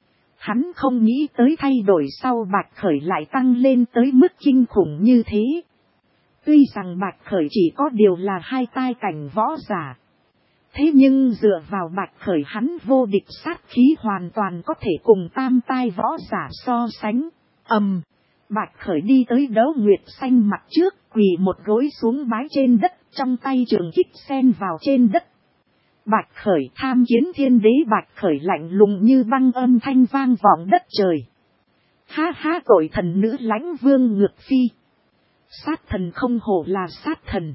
Hắn không nghĩ tới thay đổi sau Bạch Khởi lại tăng lên tới mức kinh khủng như thế. Tuy rằng Bạch Khởi chỉ có điều là hai tai cảnh võ giả. Thế nhưng dựa vào Bạch Khởi hắn vô địch sát khí hoàn toàn có thể cùng tam tai võ giả so sánh. Ầm. Um, Bạch Khởi đi tới Đấu Nguyệt Xanh mặt trước, quỳ một gối xuống bái trên đất, trong tay trường kích xen vào trên đất. Bạch Khởi tham kiến thiên đế. Bạch Khởi lạnh lùng như băng, âm thanh vang vọng đất trời. Ha ha, tội thần nữ lãnh vương ngược phi. Sát thần không hổ là sát thần.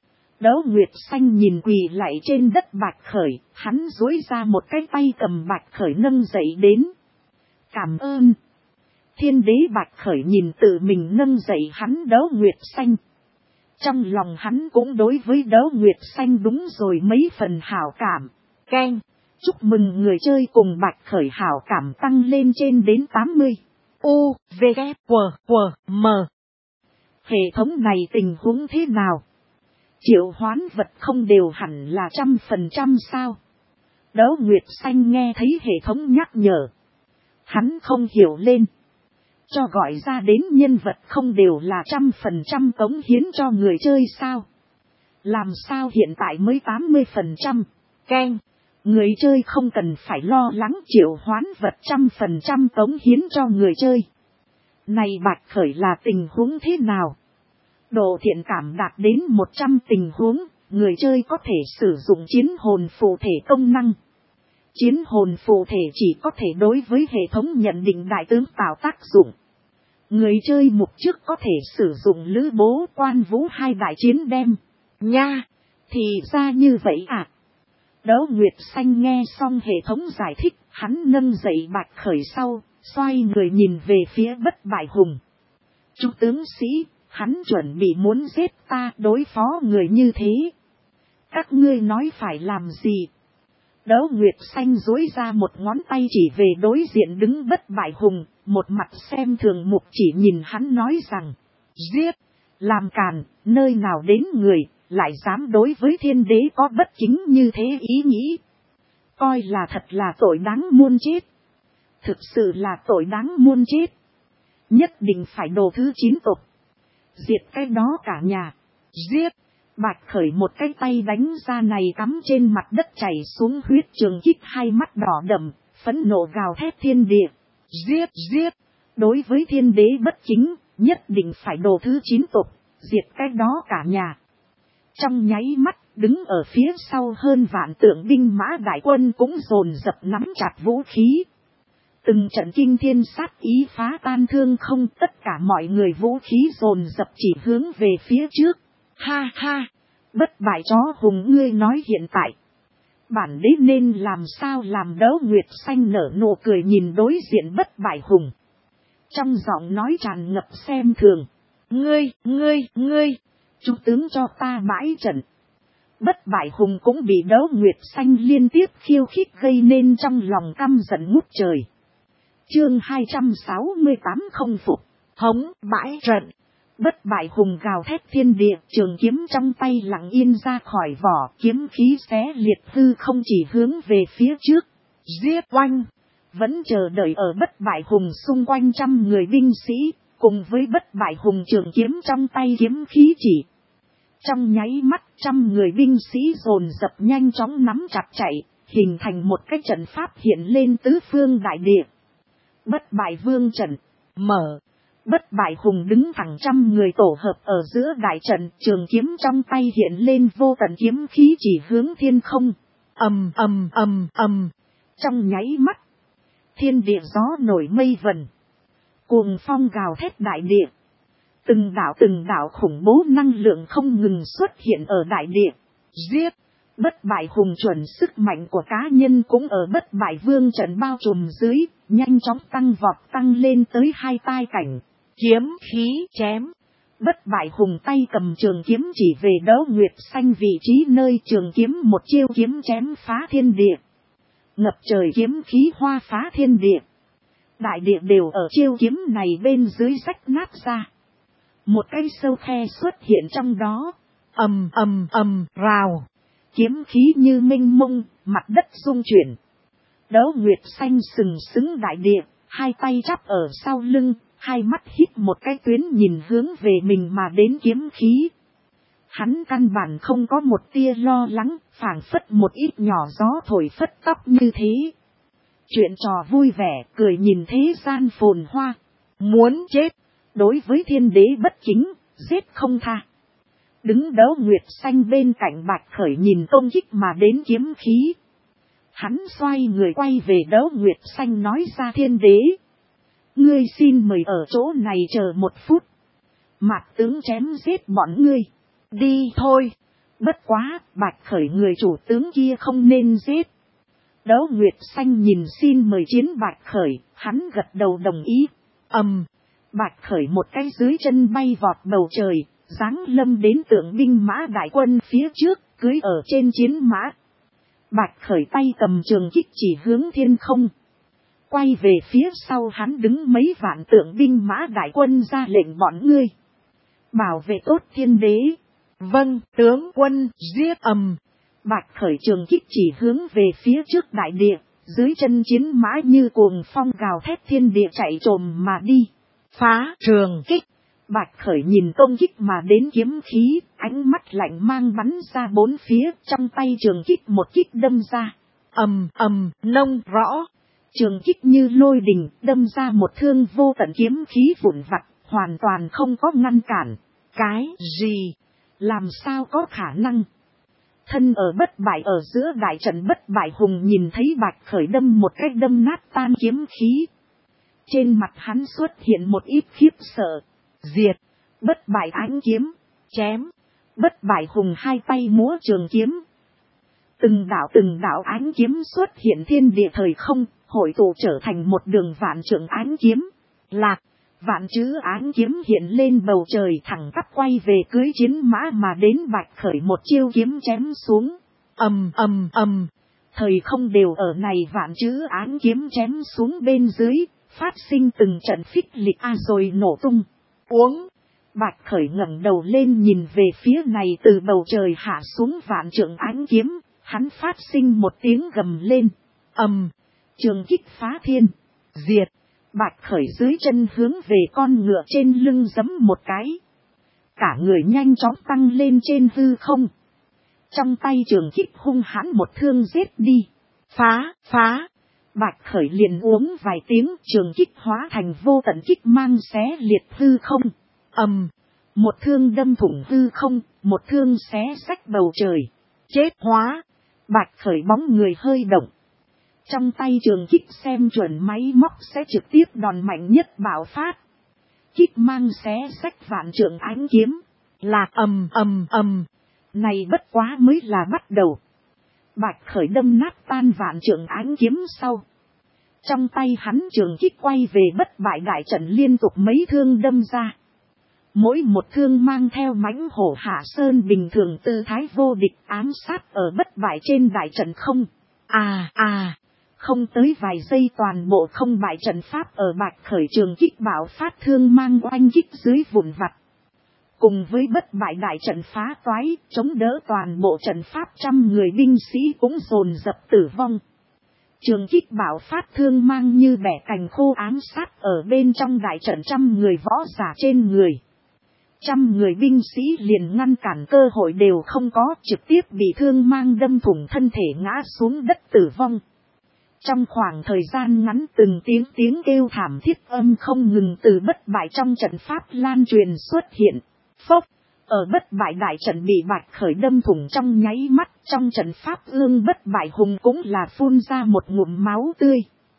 Đấu Nguyệt Xanh nhìn quỳ lạy trên đất Bạch Khởi, hắn duỗi ra một cái tay cầm Bạch Khởi nâng dậy đến. Cảm ơn. Thiên đế Bạch Khởi nhìn tự mình nâng dậy hắn Đấu Nguyệt Xanh. Trong lòng hắn cũng đối với Đấu Nguyệt Xanh đúng rồi mấy phần hảo cảm. Keng, chúc mừng người chơi cùng Bạch Khởi hảo cảm tăng lên trên đến tám mươi. U, V, K, W, W, M. Hệ thống này tình huống thế nào? Triệu hoán vật không đều hẳn là trăm phần trăm sao? Đấu Nguyệt Xanh nghe thấy hệ thống nhắc nhở. Hắn không hiểu lên. Cho gọi ra đến nhân vật không đều là trăm phần trăm cống hiến cho người chơi sao? Làm sao hiện tại mới tám mươi phần trăm? Keng, người chơi không cần phải lo lắng triệu hoán vật trăm phần trăm cống hiến cho người chơi. Này Bạch Khởi là tình huống thế nào? Độ thiện cảm đạt đến một trăm tình huống, người chơi có thể sử dụng chiến hồn phù thể công năng. Chiến hồn phù thể chỉ có thể đối với hệ thống nhận định đại tướng tạo tác dụng. Người chơi mục trước có thể sử dụng lữ bố quan vũ hai đại chiến đem. Nha, thì ra như vậy à? Đấu Nguyệt Xanh nghe xong hệ thống giải thích, hắn nâng dậy Bạch Khởi sau, xoay người nhìn về phía Bất Bại Hùng. Chú tướng sĩ, hắn chuẩn bị muốn giết ta đối phó người như thế. Các ngươi nói phải làm gì? Đấu Nguyệt Xanh duỗi ra một ngón tay chỉ về đối diện đứng bất bại hùng, một mặt xem thường mục chỉ nhìn hắn nói rằng, giết, làm càn, nơi nào đến người, lại dám đối với thiên đế có bất kính như thế ý nghĩ. Coi là thật là tội đáng muôn chết. Thực sự là tội đáng muôn chết. Nhất định phải đồ thứ chín tộc. Diệt cái đó cả nhà. Giết. Bạch Khởi một cái tay đánh ra này cắm trên mặt đất chảy xuống huyết trường kích hai mắt đỏ đậm, phẫn nộ gào thét thiên địa. Giết, giết. Đối với thiên đế bất chính, nhất định phải đồ thứ chín tộc, diệt cái đó cả nhà. Trong nháy mắt, đứng ở phía sau hơn vạn tượng binh mã đại quân cũng dồn dập nắm chặt vũ khí. Từng trận kinh thiên sát ý phá tan thương không, tất cả mọi người vũ khí dồn dập chỉ hướng về phía trước. Ha ha, bất bại chó hùng ngươi nói hiện tại. Bản đế nên làm sao làm? Đấu Nguyệt Xanh nở nụ cười nhìn đối diện bất bại hùng. Trong giọng nói tràn ngập xem thường. Ngươi, ngươi, ngươi, chú tướng cho ta bãi trận. Bất bại hùng cũng bị Đấu Nguyệt Xanh liên tiếp khiêu khích gây nên trong lòng căm giận ngút trời. Chương hai trăm sáu mươi tám không phục, hống bãi trận. Bất bại hùng gào thét thiên địa, trường kiếm trong tay lặng yên ra khỏi vỏ, kiếm khí xé liệt hư không chỉ hướng về phía trước. Giết oanh, vẫn chờ đợi ở bất bại hùng xung quanh trăm người binh sĩ, cùng với bất bại hùng trường kiếm trong tay kiếm khí chỉ. Trong nháy mắt trăm người binh sĩ dồn dập nhanh chóng nắm chặt chạy, hình thành một cái trận pháp hiện lên tứ phương đại địa. Bất bại vương trận, mở. Bất bại hùng đứng thẳng trăm người tổ hợp ở giữa đại trận, trường kiếm trong tay hiện lên vô tận kiếm khí chỉ hướng thiên không. Ầm ầm ầm ầm. Trong nháy mắt, thiên địa gió nổi mây vần. Cuồng phong gào thét đại địa. Từng đảo từng đảo khủng bố năng lượng không ngừng xuất hiện ở đại địa. Giết. Bất bại hùng chuẩn sức mạnh của cá nhân cũng ở bất bại vương trận bao trùm dưới, nhanh chóng tăng vọt tăng lên tới hai tai cảnh. Kiếm khí chém. Bất bại hùng tay cầm trường kiếm chỉ về Đấu Nguyệt Xanh vị trí nơi trường kiếm một chiêu kiếm chém phá thiên địa. Ngập trời kiếm khí hoa phá thiên địa. Đại địa đều ở chiêu kiếm này bên dưới rách nát ra. Một cái sâu khe xuất hiện trong đó. Ầm ầm ầm rào. Kiếm khí như mênh mông, mặt đất rung chuyển. Đấu Nguyệt Xanh sừng sững đại địa, hai tay chắp ở sau lưng, hai mắt hít một cái tuyến nhìn hướng về mình mà đến kiếm khí. Hắn căn bản không có một tia lo lắng, phảng phất một ít nhỏ gió thổi phất tóc như thế. Chuyện trò vui vẻ, cười nhìn thế gian phồn hoa. Muốn chết, đối với thiên đế bất chính, giết không tha. Đứng Đấu Nguyệt Xanh bên cạnh Bạch Khởi nhìn công kích mà đến kiếm khí. Hắn xoay người quay về Đấu Nguyệt Xanh nói ra thiên đế. Ngươi xin mời ở chỗ này chờ một phút. Mạc tướng chém giết bọn ngươi. Đi thôi. Bất quá, Bạch Khởi người chủ tướng kia không nên giết. Đấu Nguyệt Xanh nhìn xin mời chiến Bạch Khởi, hắn gật đầu đồng ý. Ầm, um, Bạch Khởi một cái dưới chân bay vọt bầu trời, giáng lâm đến tượng binh mã đại quân phía trước, cưỡi ở trên chiến mã. Bạch Khởi tay cầm trường kích chỉ hướng thiên không. Quay về phía sau hắn đứng mấy vạn tượng binh mã đại quân ra lệnh bọn ngươi. Bảo vệ tốt thiên đế. Vâng, tướng quân, giết. Ầm. Bạch Khởi trường kích chỉ hướng về phía trước đại địa, dưới chân chiến mã như cuồng phong gào thét thiên địa chạy trồm mà đi. Phá trường kích. Bạch Khởi nhìn công kích mà đến kiếm khí, ánh mắt lạnh mang bắn ra bốn phía, trong tay trường kích một kích đâm ra. Ầm ầm, nông rõ. Trường kích như lôi đình, đâm ra một thương vô tận kiếm khí vụn vặt, hoàn toàn không có ngăn cản. Cái gì? Làm sao có khả năng? Thân ở bất bại ở giữa đại trận bất bại hùng nhìn thấy Bạch Khởi đâm một cách đâm nát tan kiếm khí. Trên mặt hắn xuất hiện một ít khiếp sợ. Diệt. Bất bại ánh kiếm. Chém. Bất bại hùng hai tay múa trường kiếm. Từng đạo từng đạo ánh kiếm xuất hiện thiên địa thời không, hội tụ trở thành một đường vạn trượng ánh kiếm. Lạc. Vạn chữ áng kiếm hiện lên bầu trời thẳng tắp quay về cưới chiến mã mà đến Bạch Khởi một chiêu kiếm chém xuống. Ầm ầm ầm. Thời không đều ở này vạn chữ áng kiếm chém xuống bên dưới, phát sinh từng trận phích lịch a rồi nổ tung. Uống. Bạch Khởi ngẩng đầu lên nhìn về phía này từ bầu trời hạ xuống vạn trượng áng kiếm, hắn phát sinh một tiếng gầm lên. Ầm. Trường kích phá thiên. Diệt. Bạch Khởi dưới chân hướng về con ngựa trên lưng giẫm một cái. Cả người nhanh chóng tăng lên trên hư không. Trong tay trường kích hung hãn một thương giết đi. Phá, phá. Bạch Khởi liền uống vài tiếng trường kích hóa thành vô tận kích mang xé liệt hư không. Ầm. Một thương đâm thủng hư không, một thương xé rách bầu trời. Chết hóa. Bạch Khởi bóng người hơi động. Trong tay trường kích xem chuẩn máy móc sẽ trực tiếp đòn mạnh nhất bạo phát. Kích mang xé rách vạn trượng ánh kiếm. Là ầm ầm ầm. Này bất quá mới là bắt đầu. Bạch Khởi đâm nát tan vạn trượng ánh kiếm sau. Trong tay hắn trường kích quay về bất bại đại trận liên tục mấy thương đâm ra. Mỗi một thương mang theo mãnh hổ hạ sơn bình thường tư thái vô địch ám sát ở bất bại trên đại trận không. À à. Không tới vài giây toàn bộ không bại trận pháp ở Bạch Khởi trường kích bạo phát thương mang oanh kích dưới vụn vặt. Cùng với bất bại đại trận phá toái, chống đỡ toàn bộ trận pháp trăm người binh sĩ cũng dồn dập tử vong. Trường kích bạo phát thương mang như bẻ cành khô ám sát ở bên trong đại trận trăm người võ giả trên người. Trăm người binh sĩ liền ngăn cản cơ hội đều không có, trực tiếp bị thương mang đâm thủng thân thể ngã xuống đất tử vong. Trong khoảng thời gian ngắn từng tiếng tiếng kêu thảm thiết âm không ngừng từ bất bại trong trận pháp lan truyền xuất hiện. Phốc, ở bất bại đại trận bị Bạch Khởi đâm thủng trong nháy mắt, trong trận pháp ương bất bại hùng cũng là phun ra một ngụm máu tươi.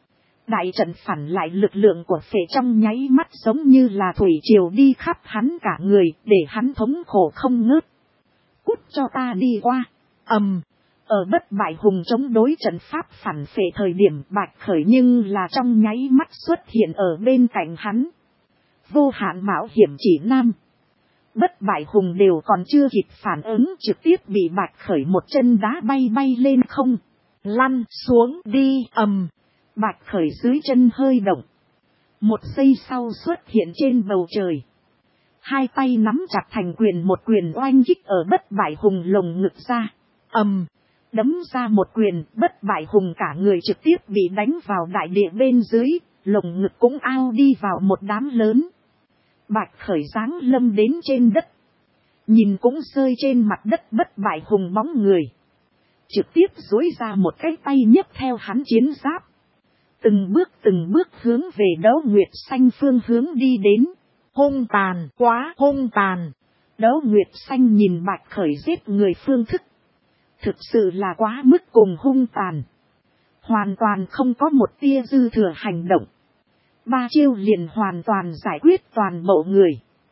Đại trận phản lại lực lượng của phệ trong nháy mắt giống như là thủy triều đi khắp hắn cả người, để hắn thống khổ không ngớt. Cút cho ta đi qua. Ầm. Ở bất bại hùng chống đối trận pháp phản phệ thời điểm Bạch Khởi nhưng là trong nháy mắt xuất hiện ở bên cạnh hắn. Vô hạn mạo hiểm chỉ nam. Bất bại hùng đều còn chưa kịp phản ứng trực tiếp bị Bạch Khởi một chân đá bay bay lên không. Lăn xuống đi ầm. Bạch Khởi dưới chân hơi động. Một giây sau xuất hiện trên bầu trời. Hai tay nắm chặt thành quyền một quyền oanh kích ở bất bại hùng lồng ngực ra. Ầm. Đấm ra một quyền, bất bại hùng cả người trực tiếp bị đánh vào đại địa bên dưới, lồng ngực cũng ao đi vào một đám lớn. Bạch Khởi giáng lâm đến trên đất. Nhìn cũng rơi trên mặt đất bất bại hùng bóng người. Trực tiếp duỗi ra một cái tay nhấc theo hắn chiến giáp. Từng bước từng bước hướng về Đấu Nguyệt Xanh phương hướng đi đến. Hung tàn, quá hung tàn. Đấu Nguyệt Xanh nhìn Bạch Khởi giết người phương thức. Thực sự là quá mức cùng hung tàn. Hoàn toàn không có một tia dư thừa hành động. Ba chiêu liền hoàn toàn giải quyết toàn bộ người.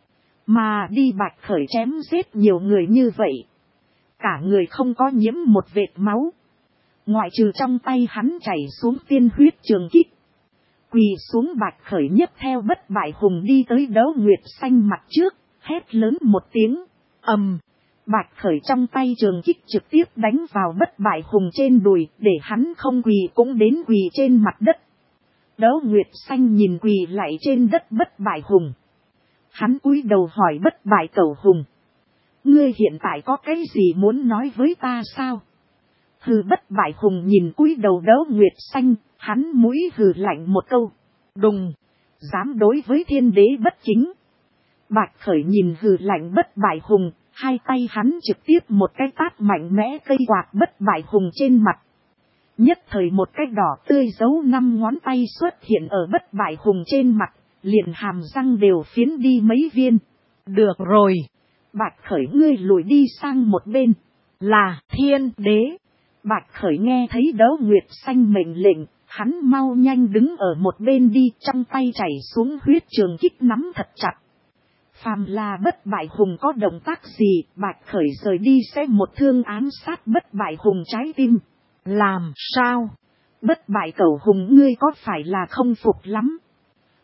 Mà đi Bạch Khởi chém giết nhiều người như vậy. Cả người không có nhiễm một vệt máu. Ngoại trừ trong tay hắn chảy xuống tiên huyết trường kích. Quỳ xuống Bạch Khởi nhấc theo bất bại hùng đi tới Đấu Nguyệt Xanh mặt trước, hét lớn một tiếng. Ầm. Bạch Khởi trong tay trường kích trực tiếp đánh vào bất bại hùng trên đùi, để hắn không quỳ cũng đến quỳ trên mặt đất. Đấu Nguyệt Xanh nhìn quỳ lại trên đất bất bại hùng. Hắn cúi đầu hỏi bất bại cẩu hùng. Ngươi hiện tại có cái gì muốn nói với ta sao? Hừ bất bại hùng nhìn cúi đầu Đấu Nguyệt Xanh, hắn mũi hừ lạnh một câu. Đùng, dám đối với thiên đế bất kính. Bạch Khởi nhìn hừ lạnh bất bại hùng. Hai tay hắn trực tiếp một cái tát mạnh mẽ cây quạt bất bại hùng trên mặt. Nhất thời một cái đỏ tươi dấu năm ngón tay xuất hiện ở bất bại hùng trên mặt, liền hàm răng đều phiến đi mấy viên. Được rồi. Bạch Khởi ngươi lùi đi sang một bên. Là thiên đế. Bạch Khởi nghe thấy Đấu Nguyệt Xanh mệnh lệnh, hắn mau nhanh đứng ở một bên đi, trong tay chảy xuống huyết trường kích nắm thật chặt. Phàm là bất bại hùng có động tác gì, Bạch Khởi rời đi sẽ một thương ám sát bất bại hùng trái tim. Làm sao? Bất bại cẩu hùng ngươi có phải là không phục lắm?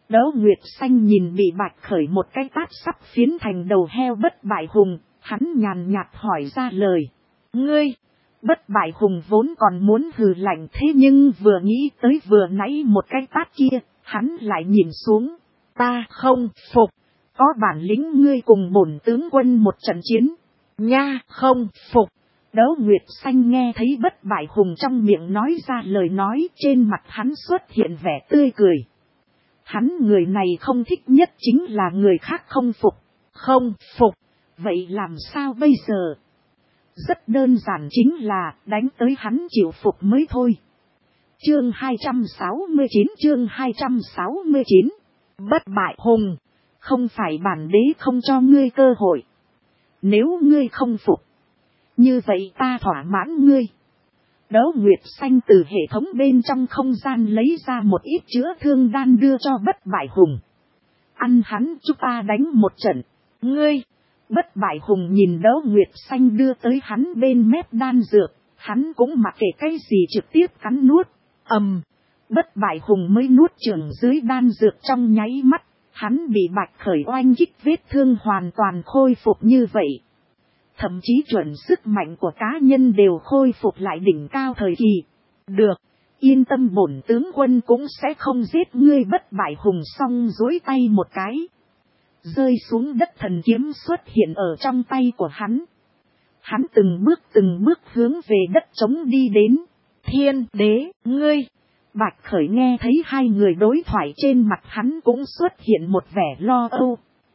Đấu Nguyệt Xanh nhìn bị Bạch Khởi một cái tát sắp phiến thành đầu heo Bất Bại Hùng, hắn nhàn nhạt hỏi ra lời. Ngươi, Bất Bại Hùng vốn còn muốn hừ lạnh thế nhưng vừa nghĩ tới vừa nãy một cái tát kia, hắn lại nhìn xuống. Ta không phục, có bản lĩnh ngươi cùng bổn tướng quân một trận chiến. Nha, không phục. Đấu Nguyệt Xanh nghe thấy Bất Bại Hùng trong miệng nói ra lời nói, trên mặt hắn xuất hiện vẻ tươi cười. Hắn người này không thích nhất chính là người khác không phục. Không phục, vậy làm sao bây giờ? Rất đơn giản chính là đánh tới hắn chịu phục mới thôi. Chương hai trăm sáu mươi chín, chương hai trăm sáu mươi chín. Bất Bại Hùng, không phải bản đế không cho ngươi cơ hội. Nếu ngươi không phục, như vậy ta thỏa mãn ngươi. Đấu Nguyệt Xanh từ hệ thống bên trong không gian lấy ra một ít chữa thương đan đưa cho Bất Bại Hùng. Ăn hắn chúng ta đánh một trận. Ngươi, Bất Bại Hùng nhìn Đấu Nguyệt Xanh đưa tới hắn bên mép đan dược, hắn cũng mặc kệ cái gì trực tiếp cắn nuốt. Ầm, um, Bất Bại Hùng mới nuốt chửng dưới đan dược trong nháy mắt, hắn bị Bạch Khởi oanh kích vết thương hoàn toàn khôi phục như vậy. Thậm chí chuẩn sức mạnh của cá nhân đều khôi phục lại đỉnh cao thời kỳ. Được, yên tâm bổn tướng quân cũng sẽ không giết ngươi. Bất Bại Hùng xong duỗi tay một cái. Rơi xuống đất thần kiếm xuất hiện ở trong tay của hắn. Hắn từng bước từng bước hướng về đất trống đi đến. Thiên đế, ngươi. Bạch Khởi nghe thấy hai người đối thoại trên mặt hắn cũng xuất hiện một vẻ lo âu.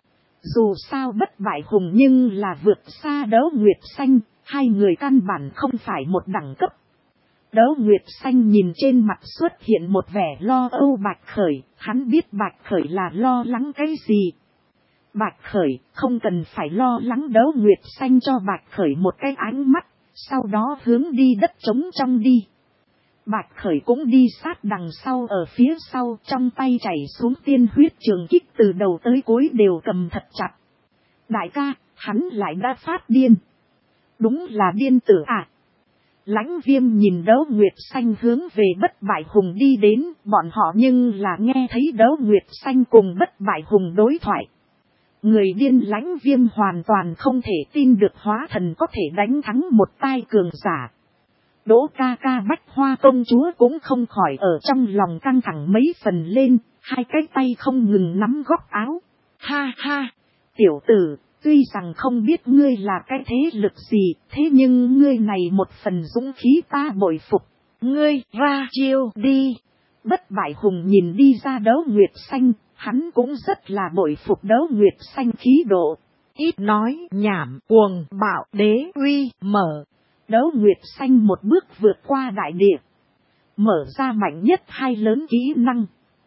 Dù sao Bất Bại Hùng nhưng là vượt xa Đấu Nguyệt Xanh, hai người căn bản không phải một đẳng cấp. Đấu Nguyệt Xanh nhìn trên mặt xuất hiện một vẻ lo âu Bạch Khởi, hắn biết Bạch Khởi là lo lắng cái gì. Bạch Khởi không cần phải lo lắng. Đấu Nguyệt Xanh cho Bạch Khởi một cái ánh mắt, sau đó hướng đi đất trống trong đi. Bạch Khởi cũng đi sát đằng sau ở phía sau, trong tay chảy xuống tiên huyết trường kích từ đầu tới cuối đều cầm thật chặt. Đại ca, hắn lại đã phát điên. Đúng là điên tử à. Lãnh Viêm nhìn Đấu Nguyệt Xanh hướng về Bất Bại Hùng đi đến, bọn họ nhưng là nghe thấy Đấu Nguyệt Xanh cùng Bất Bại Hùng đối thoại. Người điên Lãnh Viêm hoàn toàn không thể tin được hóa thần có thể đánh thắng một tai cường giả. Đỗ ca ca Bách Hoa công chúa cũng không khỏi ở trong lòng căng thẳng mấy phần lên, hai cái tay không ngừng nắm góc áo. Ha ha, tiểu tử, tuy rằng không biết ngươi là cái thế lực gì, thế nhưng ngươi này một phần dũng khí ta bội phục. Ngươi ra chiêu đi. Bất Bại Hùng nhìn đi ra Đấu Nguyệt Xanh, hắn cũng rất là bội phục Đấu Nguyệt Xanh khí độ. Ít nói nhảm, cuồng bạo đế uy mở. Đấu Nguyệt Xanh một bước vượt qua đại địa, mở ra mạnh nhất hai lớn kỹ năng.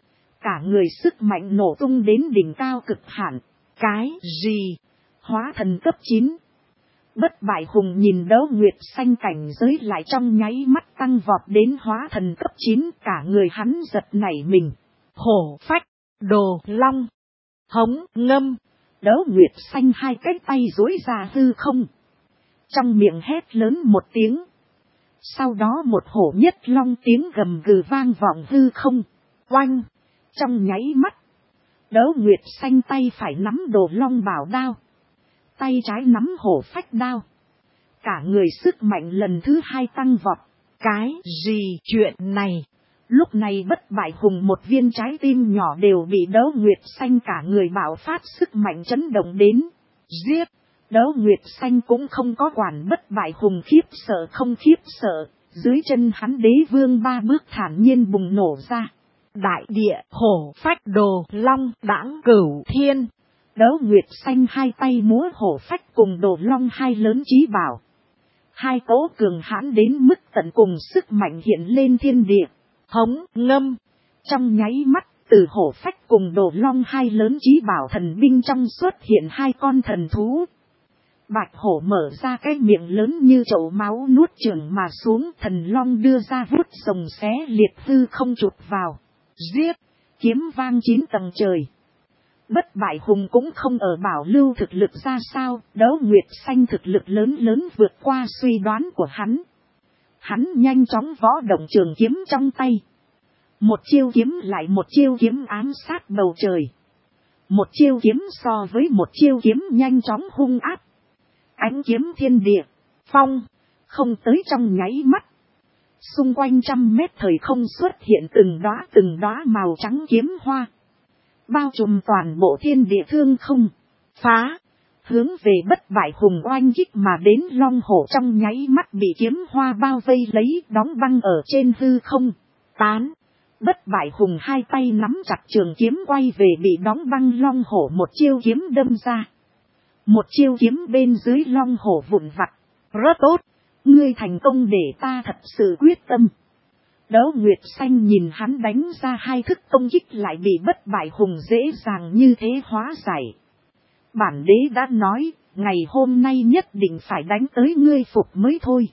Cả người sức mạnh nổ tung đến đỉnh cao cực hạn. Cái gì? Hóa thần cấp chín. Bất Bại Hùng nhìn Đấu Nguyệt Xanh cảnh giới lại trong nháy mắt tăng vọt đến hóa thần cấp chín, cả người hắn giật nảy mình. Hổ phách, đồ long, hống ngâm. Đấu Nguyệt Xanh hai cái tay duỗi ra hư không. Trong miệng hét lớn một tiếng. Sau đó một hổ nhất long tiếng gầm gừ vang vọng hư không. Oanh! Trong nháy mắt. Đấu Nguyệt Xanh tay phải nắm đồ long bảo đao. Tay trái nắm hổ phách đao. Cả người sức mạnh lần thứ hai tăng vọt. Cái gì chuyện này? Lúc này Bất Bại Hùng một viên trái tim nhỏ đều bị Đấu Nguyệt Xanh cả người bạo phát sức mạnh chấn động đến. Giết! Đấu Nguyệt Xanh cũng không có quản Bất Bại Hùng khiếp sợ không khiếp sợ, dưới chân hắn đế vương ba bước thản nhiên bùng nổ ra. Đại địa hổ phách đồ long đãng cửu thiên. Đấu Nguyệt Xanh hai tay múa hổ phách cùng đồ long hai lớn chí bảo. Hai cỗ cường hãn đến mức tận cùng sức mạnh hiện lên thiên địa. Hống ngâm. Trong nháy mắt từ hổ phách cùng đồ long hai lớn chí bảo thần binh trong xuất hiện hai con thần thú. Bạch hổ mở ra cái miệng lớn như chậu máu nuốt chửng mà xuống, thần long đưa ra vuốt rồng xé liệt hư không chụp vào. Giết! Kiếm vang chín tầng trời. Bất Bại Hùng cũng không ở bảo lưu thực lực ra sao, Đấu Nguyệt Xanh thực lực lớn lớn vượt qua suy đoán của hắn. Hắn nhanh chóng võ động trường kiếm trong tay. Một chiêu kiếm lại một chiêu kiếm ám sát bầu trời. Một chiêu kiếm so với một chiêu kiếm nhanh chóng hung áp. Ánh kiếm thiên địa, phong, không tới trong nháy mắt. Xung quanh trăm mét thời không xuất hiện từng đóa từng đóa màu trắng kiếm hoa. Bao trùm toàn bộ thiên địa thương không, phá, hướng về bất bại hùng oanh kích mà đến. Long hổ trong nháy mắt bị kiếm hoa bao vây lấy, đóng băng ở trên hư không, tán. Bất bại hùng hai tay nắm chặt trường kiếm quay về bị đóng băng long hổ một chiêu kiếm đâm ra. Một chiêu kiếm bên dưới long hổ vụn vặt. Rất tốt, ngươi thành công để ta thật sự quyết tâm. Đấu Nguyệt Xanh nhìn hắn đánh ra hai thức công kích lại bị bất bại hùng dễ dàng như thế hóa giải. Bản đế đã nói, ngày hôm nay nhất định phải đánh tới ngươi phục mới thôi.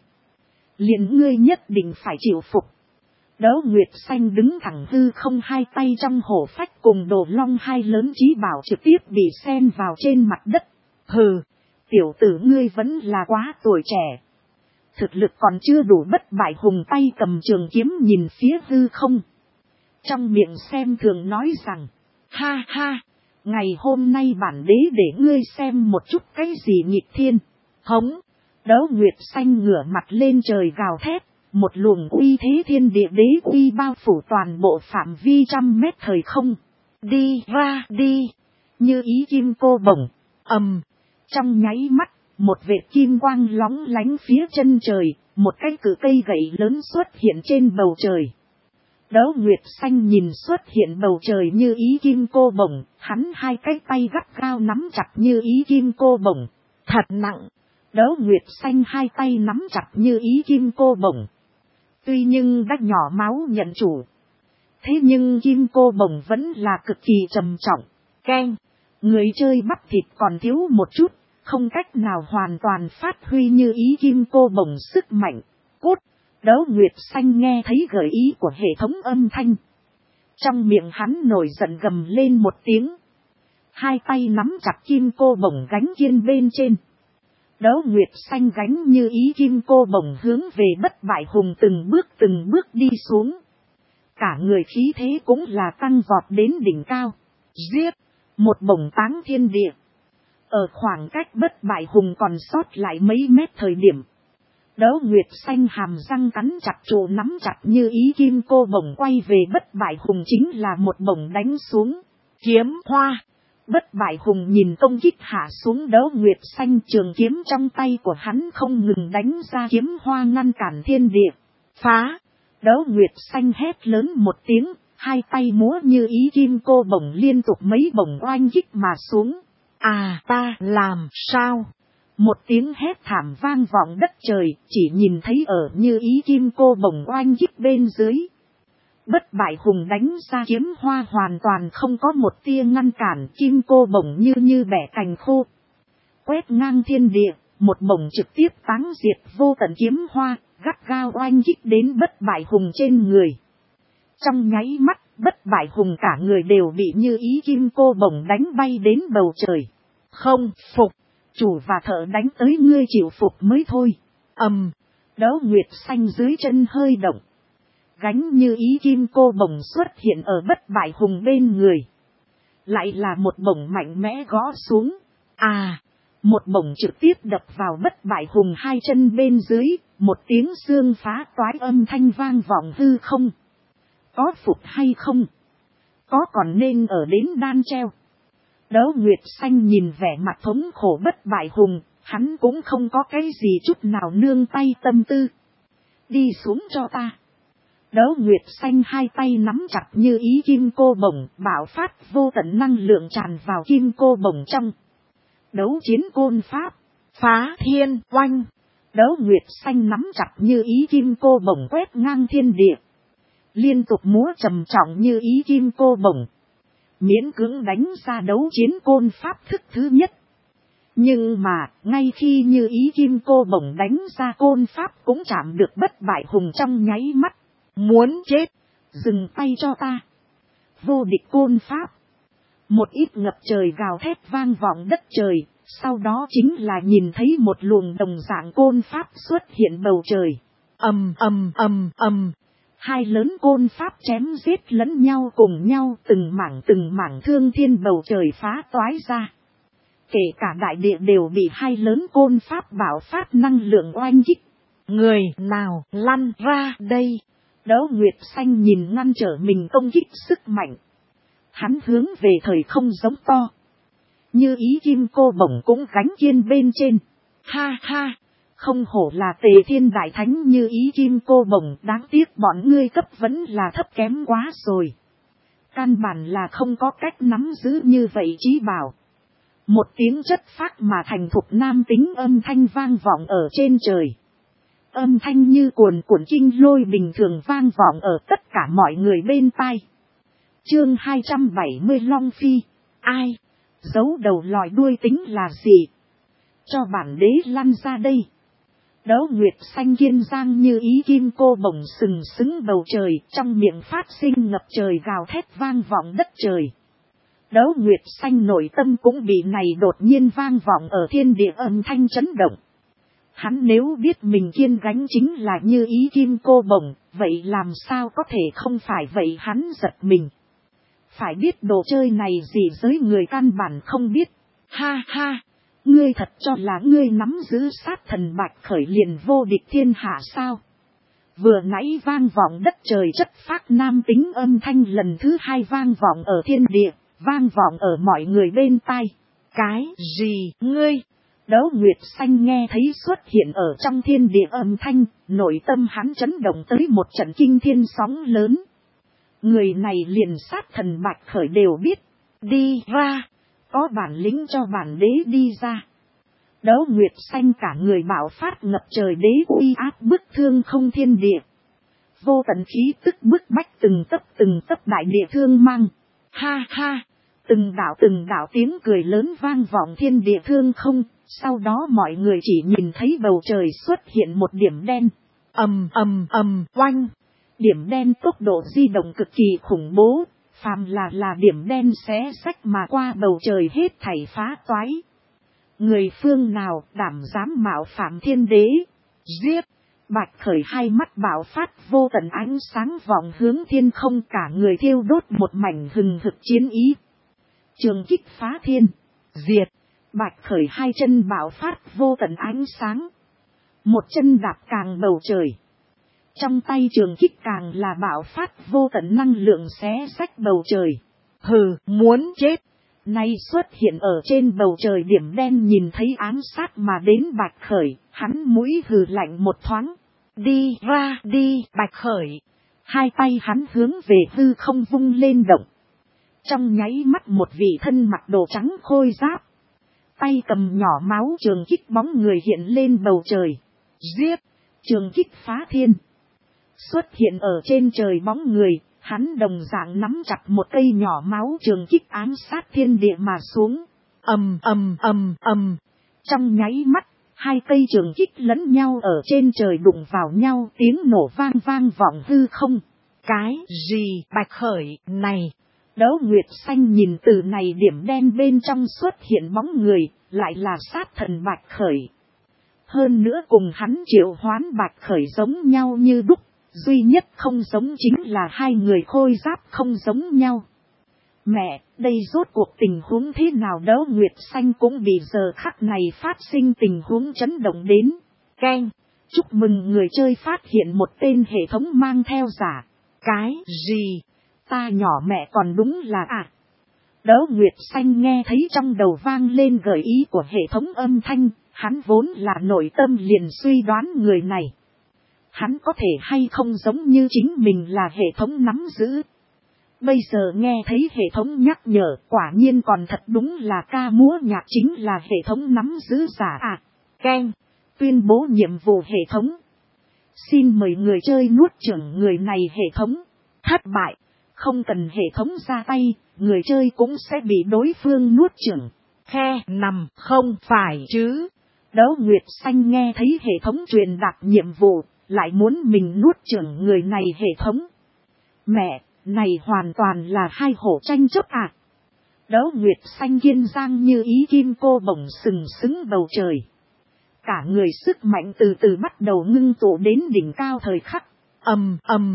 Liền ngươi nhất định phải chịu phục. Đấu Nguyệt Xanh đứng thẳng hư không, hai tay trong hổ phách cùng đồ long hai lớn chí bảo trực tiếp bị xen vào trên mặt đất. Hừ, tiểu tử ngươi vẫn là quá tuổi trẻ. Thực lực còn chưa đủ. Bất bại hùng tay cầm trường kiếm nhìn phía hư không. Trong miệng xem thường nói rằng, ha ha, ngày hôm nay bản đế để ngươi xem một chút cái gì nghịch thiên. Hống, Đấu Nguyệt Xanh ngửa mặt lên trời gào thét. Một luồng uy thế thiên địa đế uy bao phủ toàn bộ phạm vi trăm mét thời không. Đi ra đi, như ý kim cô bổng, ầm. Trong nháy mắt, một vệt kim quang lóng lánh phía chân trời, một cái cự cây gậy lớn xuất hiện trên bầu trời. Đấu Nguyệt Xanh nhìn xuất hiện bầu trời như ý kim cô bổng, hắn hai cái tay gắt gao nắm chặt như ý kim cô bổng, thật nặng. Đấu Nguyệt Xanh hai tay nắm chặt như ý kim cô bổng. Tuy nhưng đã nhỏ máu nhận chủ. Thế nhưng kim cô bổng vẫn là cực kỳ trầm trọng. Keng, người chơi bắp thịt còn thiếu một chút, không cách nào hoàn toàn phát huy như ý kim cô bổng sức mạnh. Cút, Đấu Nguyệt Xanh nghe thấy gợi ý của hệ thống âm thanh. Trong miệng hắn nổi giận gầm lên một tiếng. Hai tay nắm chặt kim cô bổng gánh kiên bên trên. Đấu Nguyệt Xanh gánh như ý kim cô bổng hướng về bất bại hùng từng bước từng bước đi xuống. Cả người khí thế cũng là tăng vọt đến đỉnh cao. Giết, một bổng táng thiên địa. Ở khoảng cách bất bại hùng còn sót lại mấy mét thời điểm. Đấu Nguyệt Xanh hàm răng cắn chặt trụ nắm chặt như ý kim cô bổng quay về bất bại hùng chính là một bổng đánh xuống. Kiếm hoa. Bất bại hùng nhìn công kích hạ xuống Đấu Nguyệt Xanh, trường kiếm trong tay của hắn không ngừng đánh ra kiếm hoa ngăn cản thiên địa. Phá! Đấu Nguyệt Xanh hét lớn một tiếng, hai tay múa như ý kim cô bổng liên tục mấy bổng oanh kích mà xuống. À ta làm sao? Một tiếng hét thảm vang vọng đất trời, chỉ nhìn thấy ở như ý kim cô bổng oanh kích bên dưới. Bất bại hùng đánh ra kiếm hoa hoàn toàn không có một tia ngăn cản, kim cô bổng như như bẻ cành khô. Quét ngang thiên địa, một bổng trực tiếp táng diệt vô tận kiếm hoa, gắt gao oanh kích đến bất bại hùng trên người. Trong nháy mắt, bất bại hùng cả người đều bị như ý kim cô bổng đánh bay đến bầu trời. Không phục, chủ và thợ đánh tới ngươi chịu phục mới thôi. Ầm, Đấu Nguyệt Xanh dưới chân hơi động. Gánh như ý kim cô bổng xuất hiện ở bất bại hùng bên người. Lại là một bổng mạnh mẽ gõ xuống. À, một bổng trực tiếp đập vào bất bại hùng hai chân bên dưới, một tiếng xương phá toái âm thanh vang vọng hư không. Có phục hay không? Có còn nên ở đến đan treo. Đấu Nguyệt Xanh nhìn vẻ mặt thống khổ bất bại hùng, hắn cũng không có cái gì chút nào nương tay tâm tư. Đi xuống cho ta. Đấu Nguyệt Xanh hai tay nắm chặt như ý kim cô bổng, bạo phát vô tận năng lượng tràn vào kim cô bổng trong. Đấu chiến côn pháp, phá thiên oanh. Đấu Nguyệt Xanh nắm chặt như ý kim cô bổng quét ngang thiên địa. Liên tục múa trầm trọng như ý kim cô bổng. Miễn cưỡng đánh ra đấu chiến côn pháp thức thứ nhất. Nhưng mà, ngay khi như ý kim cô bổng đánh ra côn pháp cũng chạm được bất bại hùng trong nháy mắt. Muốn chết, dừng tay cho ta. Vô địch côn pháp. Một ít ngập trời gào thét vang vọng đất trời, sau đó chính là nhìn thấy một luồng đồng dạng côn pháp xuất hiện bầu trời. Ầm ầm ầm ầm. Hai lớn côn pháp chém giết lẫn nhau cùng nhau từng mảng từng mảng thương thiên bầu trời phá toái ra. Kể cả đại địa đều bị hai lớn côn pháp bảo phát năng lượng oanh kích. Người nào lăn ra đây? Đấu Nguyệt Xanh nhìn ngăn trở mình công kích sức mạnh. Hắn hướng về thời không giống to. Như ý kim cô bổng cũng gánh kiên bên trên. Ha ha! Không hổ là Tề Thiên Đại Thánh như ý kim cô bổng, đáng tiếc bọn ngươi cấp vẫn là thấp kém quá rồi. Căn bản là không có cách nắm giữ như vậy chí bảo. Một tiếng chất phác mà thành thục nam tính âm thanh vang vọng ở trên trời. Âm thanh như cuồn cuộn kinh lôi bình thường vang vọng ở tất cả mọi người bên tai. Chương hai trăm bảy mươi Long Phi. Ai? Giấu đầu lòi đuôi tính là gì? Cho bản đế lăn ra đây. Đấu Nguyệt Xanh kiên giang như ý kim cô bổng sừng sững bầu trời, trong miệng phát sinh ngập trời gào thét vang vọng đất trời. Đấu Nguyệt Xanh nội tâm cũng bị này đột nhiên vang vọng ở thiên địa âm thanh chấn động. Hắn nếu biết mình kiên gánh chính là như ý kim cô bổng, vậy làm sao có thể không phải vậy, hắn giật mình. Phải biết đồ chơi này gì giới người căn bản không biết. Ha ha! Ngươi thật cho là ngươi nắm giữ sát thần bạch khởi liền vô địch thiên hạ sao? Vừa nãy vang vọng đất trời chất phác nam tính âm thanh lần thứ hai vang vọng ở thiên địa, vang vọng ở mọi người bên tai. Cái gì ngươi? Đấu Nguyệt Xanh nghe thấy xuất hiện ở trong thiên địa âm thanh, nội tâm hắn chấn động tới một trận kinh thiên sóng lớn. Người này liền sát thần bạch khởi đều biết. Đi ra! Có bản lĩnh cho bản đế đi ra. Đấu Nguyệt Xanh cả người bạo phát ngập trời đế uy áp bức thương không thiên địa. Vô tận khí tức bức bách từng tấc từng tấc đại địa thương mang. Ha ha! Từng đạo từng đạo tiếng cười lớn vang vọng thiên địa thương không. Sau đó mọi người chỉ nhìn thấy bầu trời xuất hiện một điểm đen. Ầm ầm ầm oanh! Điểm đen tốc độ di động cực kỳ khủng bố. Phàm là là điểm đen xé xách mà qua bầu trời hết thảy phá toái. Người phương nào đảm dám mạo phạm thiên đế? Giết! Bạch khởi hai mắt bạo phát vô tận ánh sáng vọng hướng thiên không, cả người thiêu đốt một mảnh hừng hực chiến ý. Trường kích phá thiên. Diệt! Bạch khởi hai chân bạo phát vô tận ánh sáng. Một chân đạp càng bầu trời. Trong tay trường kích càng là bạo phát vô tận năng lượng xé xách bầu trời. Hừ, muốn chết. Nay xuất hiện ở trên bầu trời điểm đen nhìn thấy ám sát mà đến Bạch khởi, hắn mũi hừ lạnh một thoáng. Đi ra đi Bạch khởi. Hai tay hắn hướng về hư không vung lên động. Trong nháy mắt một vị thân mặc đồ trắng khôi giáp. Tay cầm nhỏ máu trường kích bóng người hiện lên bầu trời. Giết! Trường kích phá thiên. Xuất hiện ở trên trời bóng người, hắn đồng dạng nắm chặt một cây nhỏ máu trường kích ám sát thiên địa mà xuống. Ầm ầm ầm ầm. Trong nháy mắt, hai cây trường kích lẫn nhau ở trên trời đụng vào nhau, tiếng nổ vang vang vọng hư không. Cái gì Bạch khởi này? Đấu Nguyệt Xanh nhìn từ này điểm đen bên trong xuất hiện bóng người, lại là sát thần Bạch khởi. Hơn nữa cùng hắn triệu hoán Bạch khởi giống nhau như đúc. Duy nhất không giống chính là hai người khôi giáp không giống nhau. Mẹ, đây rốt cuộc tình huống thế nào? Đấu Nguyệt Xanh cũng bị giờ khắc này phát sinh tình huống chấn động đến. Keng, chúc mừng người chơi phát hiện một tên hệ thống mang theo giả. Cái gì? Ta nhỏ mẹ còn đúng là à. Đấu Nguyệt Xanh nghe thấy trong đầu vang lên gợi ý của hệ thống âm thanh, hắn vốn là nội tâm liền suy đoán người này. Hắn có thể hay không giống như chính mình là hệ thống nắm giữ. Bây giờ nghe thấy hệ thống nhắc nhở, quả nhiên còn thật đúng là ca múa nhạc chính là hệ thống nắm giữ giả à. Keng, tuyên bố nhiệm vụ hệ thống. Xin mời người chơi nuốt chửng người này hệ thống. Thất bại, không cần hệ thống ra tay, người chơi cũng sẽ bị đối phương nuốt chửng. Khe nằm không phải chứ. Đấu Nguyệt Xanh nghe thấy hệ thống truyền đạt nhiệm vụ. Lại muốn mình nuốt chửng người này hệ thống. Mẹ, này hoàn toàn là hai hổ tranh chấp à. Đấu Nguyệt Xanh kiên giang như ý kim cô bổng sừng sững bầu trời. Cả người sức mạnh từ từ bắt đầu ngưng tụ đến đỉnh cao thời khắc. Ầm ầm.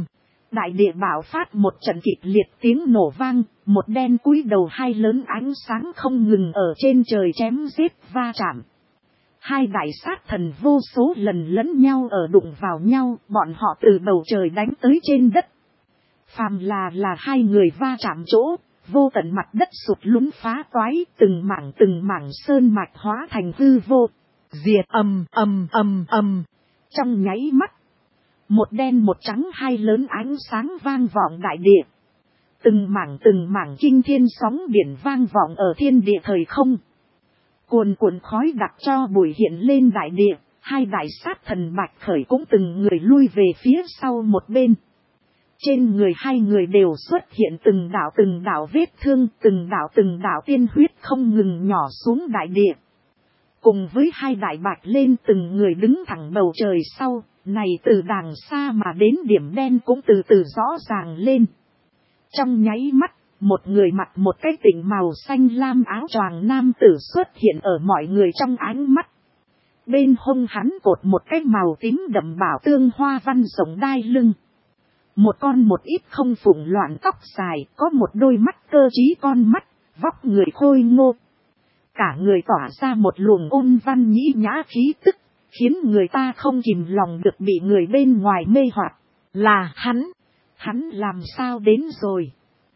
Đại địa bạo phát một trận kịch liệt tiếng nổ vang, một đen cúi đầu hai lớn ánh sáng không ngừng ở trên trời chém giết va chạm. Hai đại sát thần vô số lần lẫn nhau ở đụng vào nhau, bọn họ từ bầu trời đánh tới trên đất. Phàm là là hai người va chạm chỗ, vô tận mặt đất sụt lún phá toái, từng mảng từng mảng sơn mạch hóa thành hư vô. Diệt ầm ầm ầm ầm. Trong nháy mắt, một đen một trắng hai lớn ánh sáng vang vọng đại địa. Từng mảng từng mảng kinh thiên sóng biển vang vọng ở thiên địa thời không. Cuồn cuộn khói đặc cho bụi hiện lên đại địa, hai đại sát thần bạch khởi cũng từng người lui về phía sau một bên. Trên người hai người đều xuất hiện từng đạo từng đạo vết thương, từng đạo từng đạo tiên huyết không ngừng nhỏ xuống đại địa. Cùng với hai đại bạch lên từng người đứng thẳng bầu trời sau, này từ đàng xa mà đến điểm đen cũng từ từ rõ ràng lên. Trong nháy mắt, một người mặc một cái tịnh màu xanh lam áo choàng nam tử xuất hiện ở mọi người trong ánh mắt. Bên hông hắn cột một cái màu tím đậm bảo tương hoa văn rồng đai lưng. Một con một ít không phụng loạn tóc dài, có một đôi mắt cơ trí con mắt, vóc người khôi ngô. Cả người tỏa ra một luồng ôn văn nhĩ nhã khí tức, khiến người ta không kìm lòng được bị người bên ngoài mê hoặc. Là hắn, hắn làm sao đến rồi?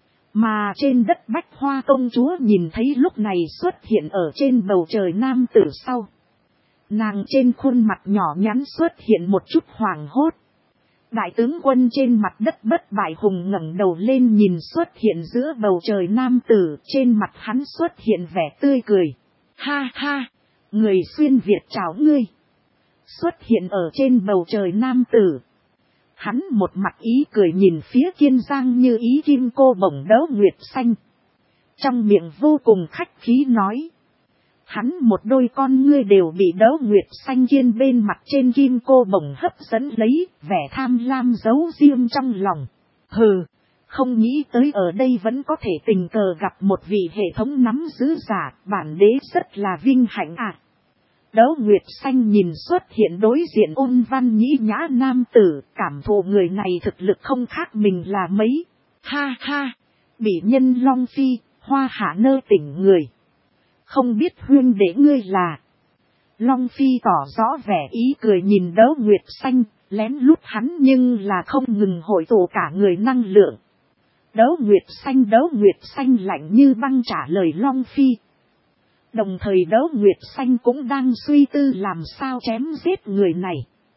Mà trên đất Bách Hoa công chúa nhìn thấy lúc này xuất hiện ở trên bầu trời nam tử sau. Nàng trên khuôn mặt nhỏ nhắn xuất hiện một chút hoảng hốt. Đại tướng quân trên mặt đất bất bại hùng ngẩng đầu lên nhìn xuất hiện giữa bầu trời nam tử, trên mặt hắn xuất hiện vẻ tươi cười. Ha ha, người xuyên Việt chào ngươi. Xuất hiện ở trên bầu trời nam tử. Hắn một mặt ý cười nhìn phía Kiên Giang như ý kim cô bổng Đấu Nguyệt Xanh. Trong miệng vô cùng khách khí nói. Hắn một đôi con ngươi đều bị Đấu Nguyệt Xanh Kiên bên mặt trên kim cô bổng hấp dẫn lấy, vẻ tham lam giấu riêng trong lòng. Hừ, không nghĩ tới ở đây vẫn có thể tình cờ gặp một vị hệ thống nắm giữ giả, bản đế rất là vinh hạnh à. Đấu Nguyệt Xanh nhìn xuất hiện đối diện ôn văn nhĩ nhã nam tử, cảm thụ người này thực lực không khác mình là mấy. Ha ha, bị nhân Long Phi, hoa hạ nơ tỉnh người. Không biết huyên để ngươi là. Long Phi tỏ rõ vẻ ý cười nhìn Đấu Nguyệt Xanh, lén lút hắn nhưng là không ngừng hội tụ cả người năng lượng. Đấu Nguyệt Xanh Đấu Nguyệt Xanh lạnh như băng trả lời Long Phi. Đồng thời Đấu Nguyệt Xanh cũng đang suy tư làm sao chém giết người này.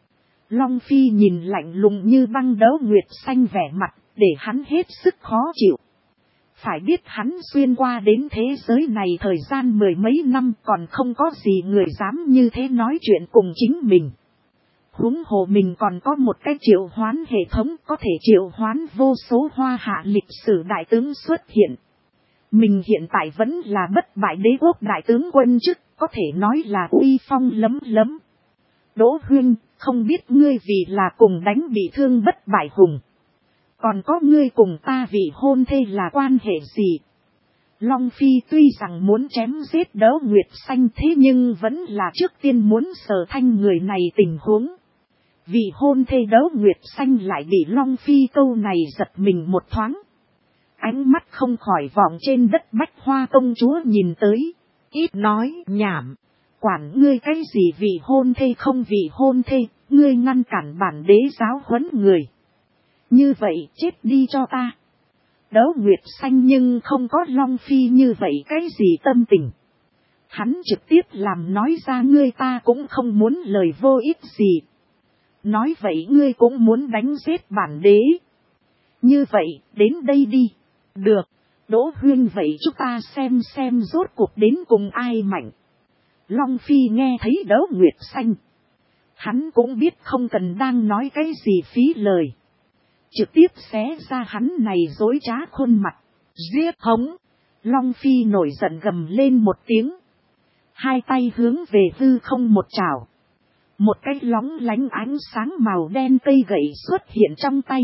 Long Phi nhìn lạnh lùng như băng Đấu Nguyệt Xanh vẻ mặt, để hắn hết sức khó chịu. Phải biết hắn xuyên qua đến thế giới này thời gian mười mấy năm còn không có gì người dám như thế nói chuyện cùng chính mình. Huống hồ mình còn có một cái triệu hoán hệ thống có thể triệu hoán vô số hoa hạ lịch sử đại tướng xuất hiện. Mình hiện tại vẫn là bất bại đế quốc đại tướng quân chức, có thể nói là uy phong lấm lấm. Đỗ Huyên, không biết ngươi vì là cùng đánh bị thương bất bại hùng. Còn có ngươi cùng ta vị hôn thê là quan hệ gì? Long Phi tuy rằng muốn chém giết Đấu Nguyệt Xanh thế nhưng vẫn là trước tiên muốn sờ thanh người này tình huống. Vị hôn thê Đấu Nguyệt Xanh lại bị Long Phi câu này giật mình một thoáng. Ánh mắt không khỏi vọng trên đất Bách Hoa công chúa nhìn tới. Ít nói nhảm. Quản ngươi cái gì vị hôn thê không vị hôn thê, ngươi ngăn cản bản đế giáo huấn người. Như vậy chết đi cho ta. Đấu Nguyệt Xanh nhưng không có Long Phi như vậy cái gì tâm tình. Hắn trực tiếp làm nói ra ngươi ta cũng không muốn lời vô ích gì. Nói vậy ngươi cũng muốn đánh giết bản đế. Như vậy đến đây đi. Được. Đỗ Huyên vậy chúng ta xem xem rốt cuộc đến cùng ai mạnh. Long Phi nghe thấy Đấu Nguyệt Xanh. Hắn cũng biết không cần đang nói cái gì phí lời. Trực tiếp xé ra hắn này dối trá khuôn mặt. Giết hống. Long Phi nổi giận gầm lên một tiếng. Hai tay hướng về hư không một chảo. Một cái lóng lánh ánh sáng màu đen cây gậy xuất hiện trong tay.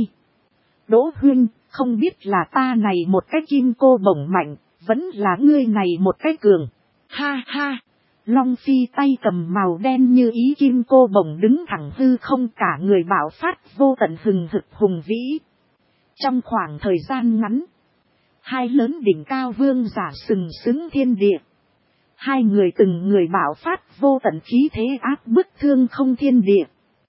Đỗ Huyên, không biết là ta này một cái kim cô bổng mạnh, vẫn là ngươi này một cái cường. Ha ha. Long Phi tay cầm màu đen như ý kim cô bổng đứng thẳng hư không, cả người bạo phát vô tận hừng hực hùng vĩ. Trong khoảng thời gian ngắn, hai lớn đỉnh cao vương giả sừng sững thiên địa. Hai người từng người bạo phát vô tận khí thế áp bức thương không thiên địa.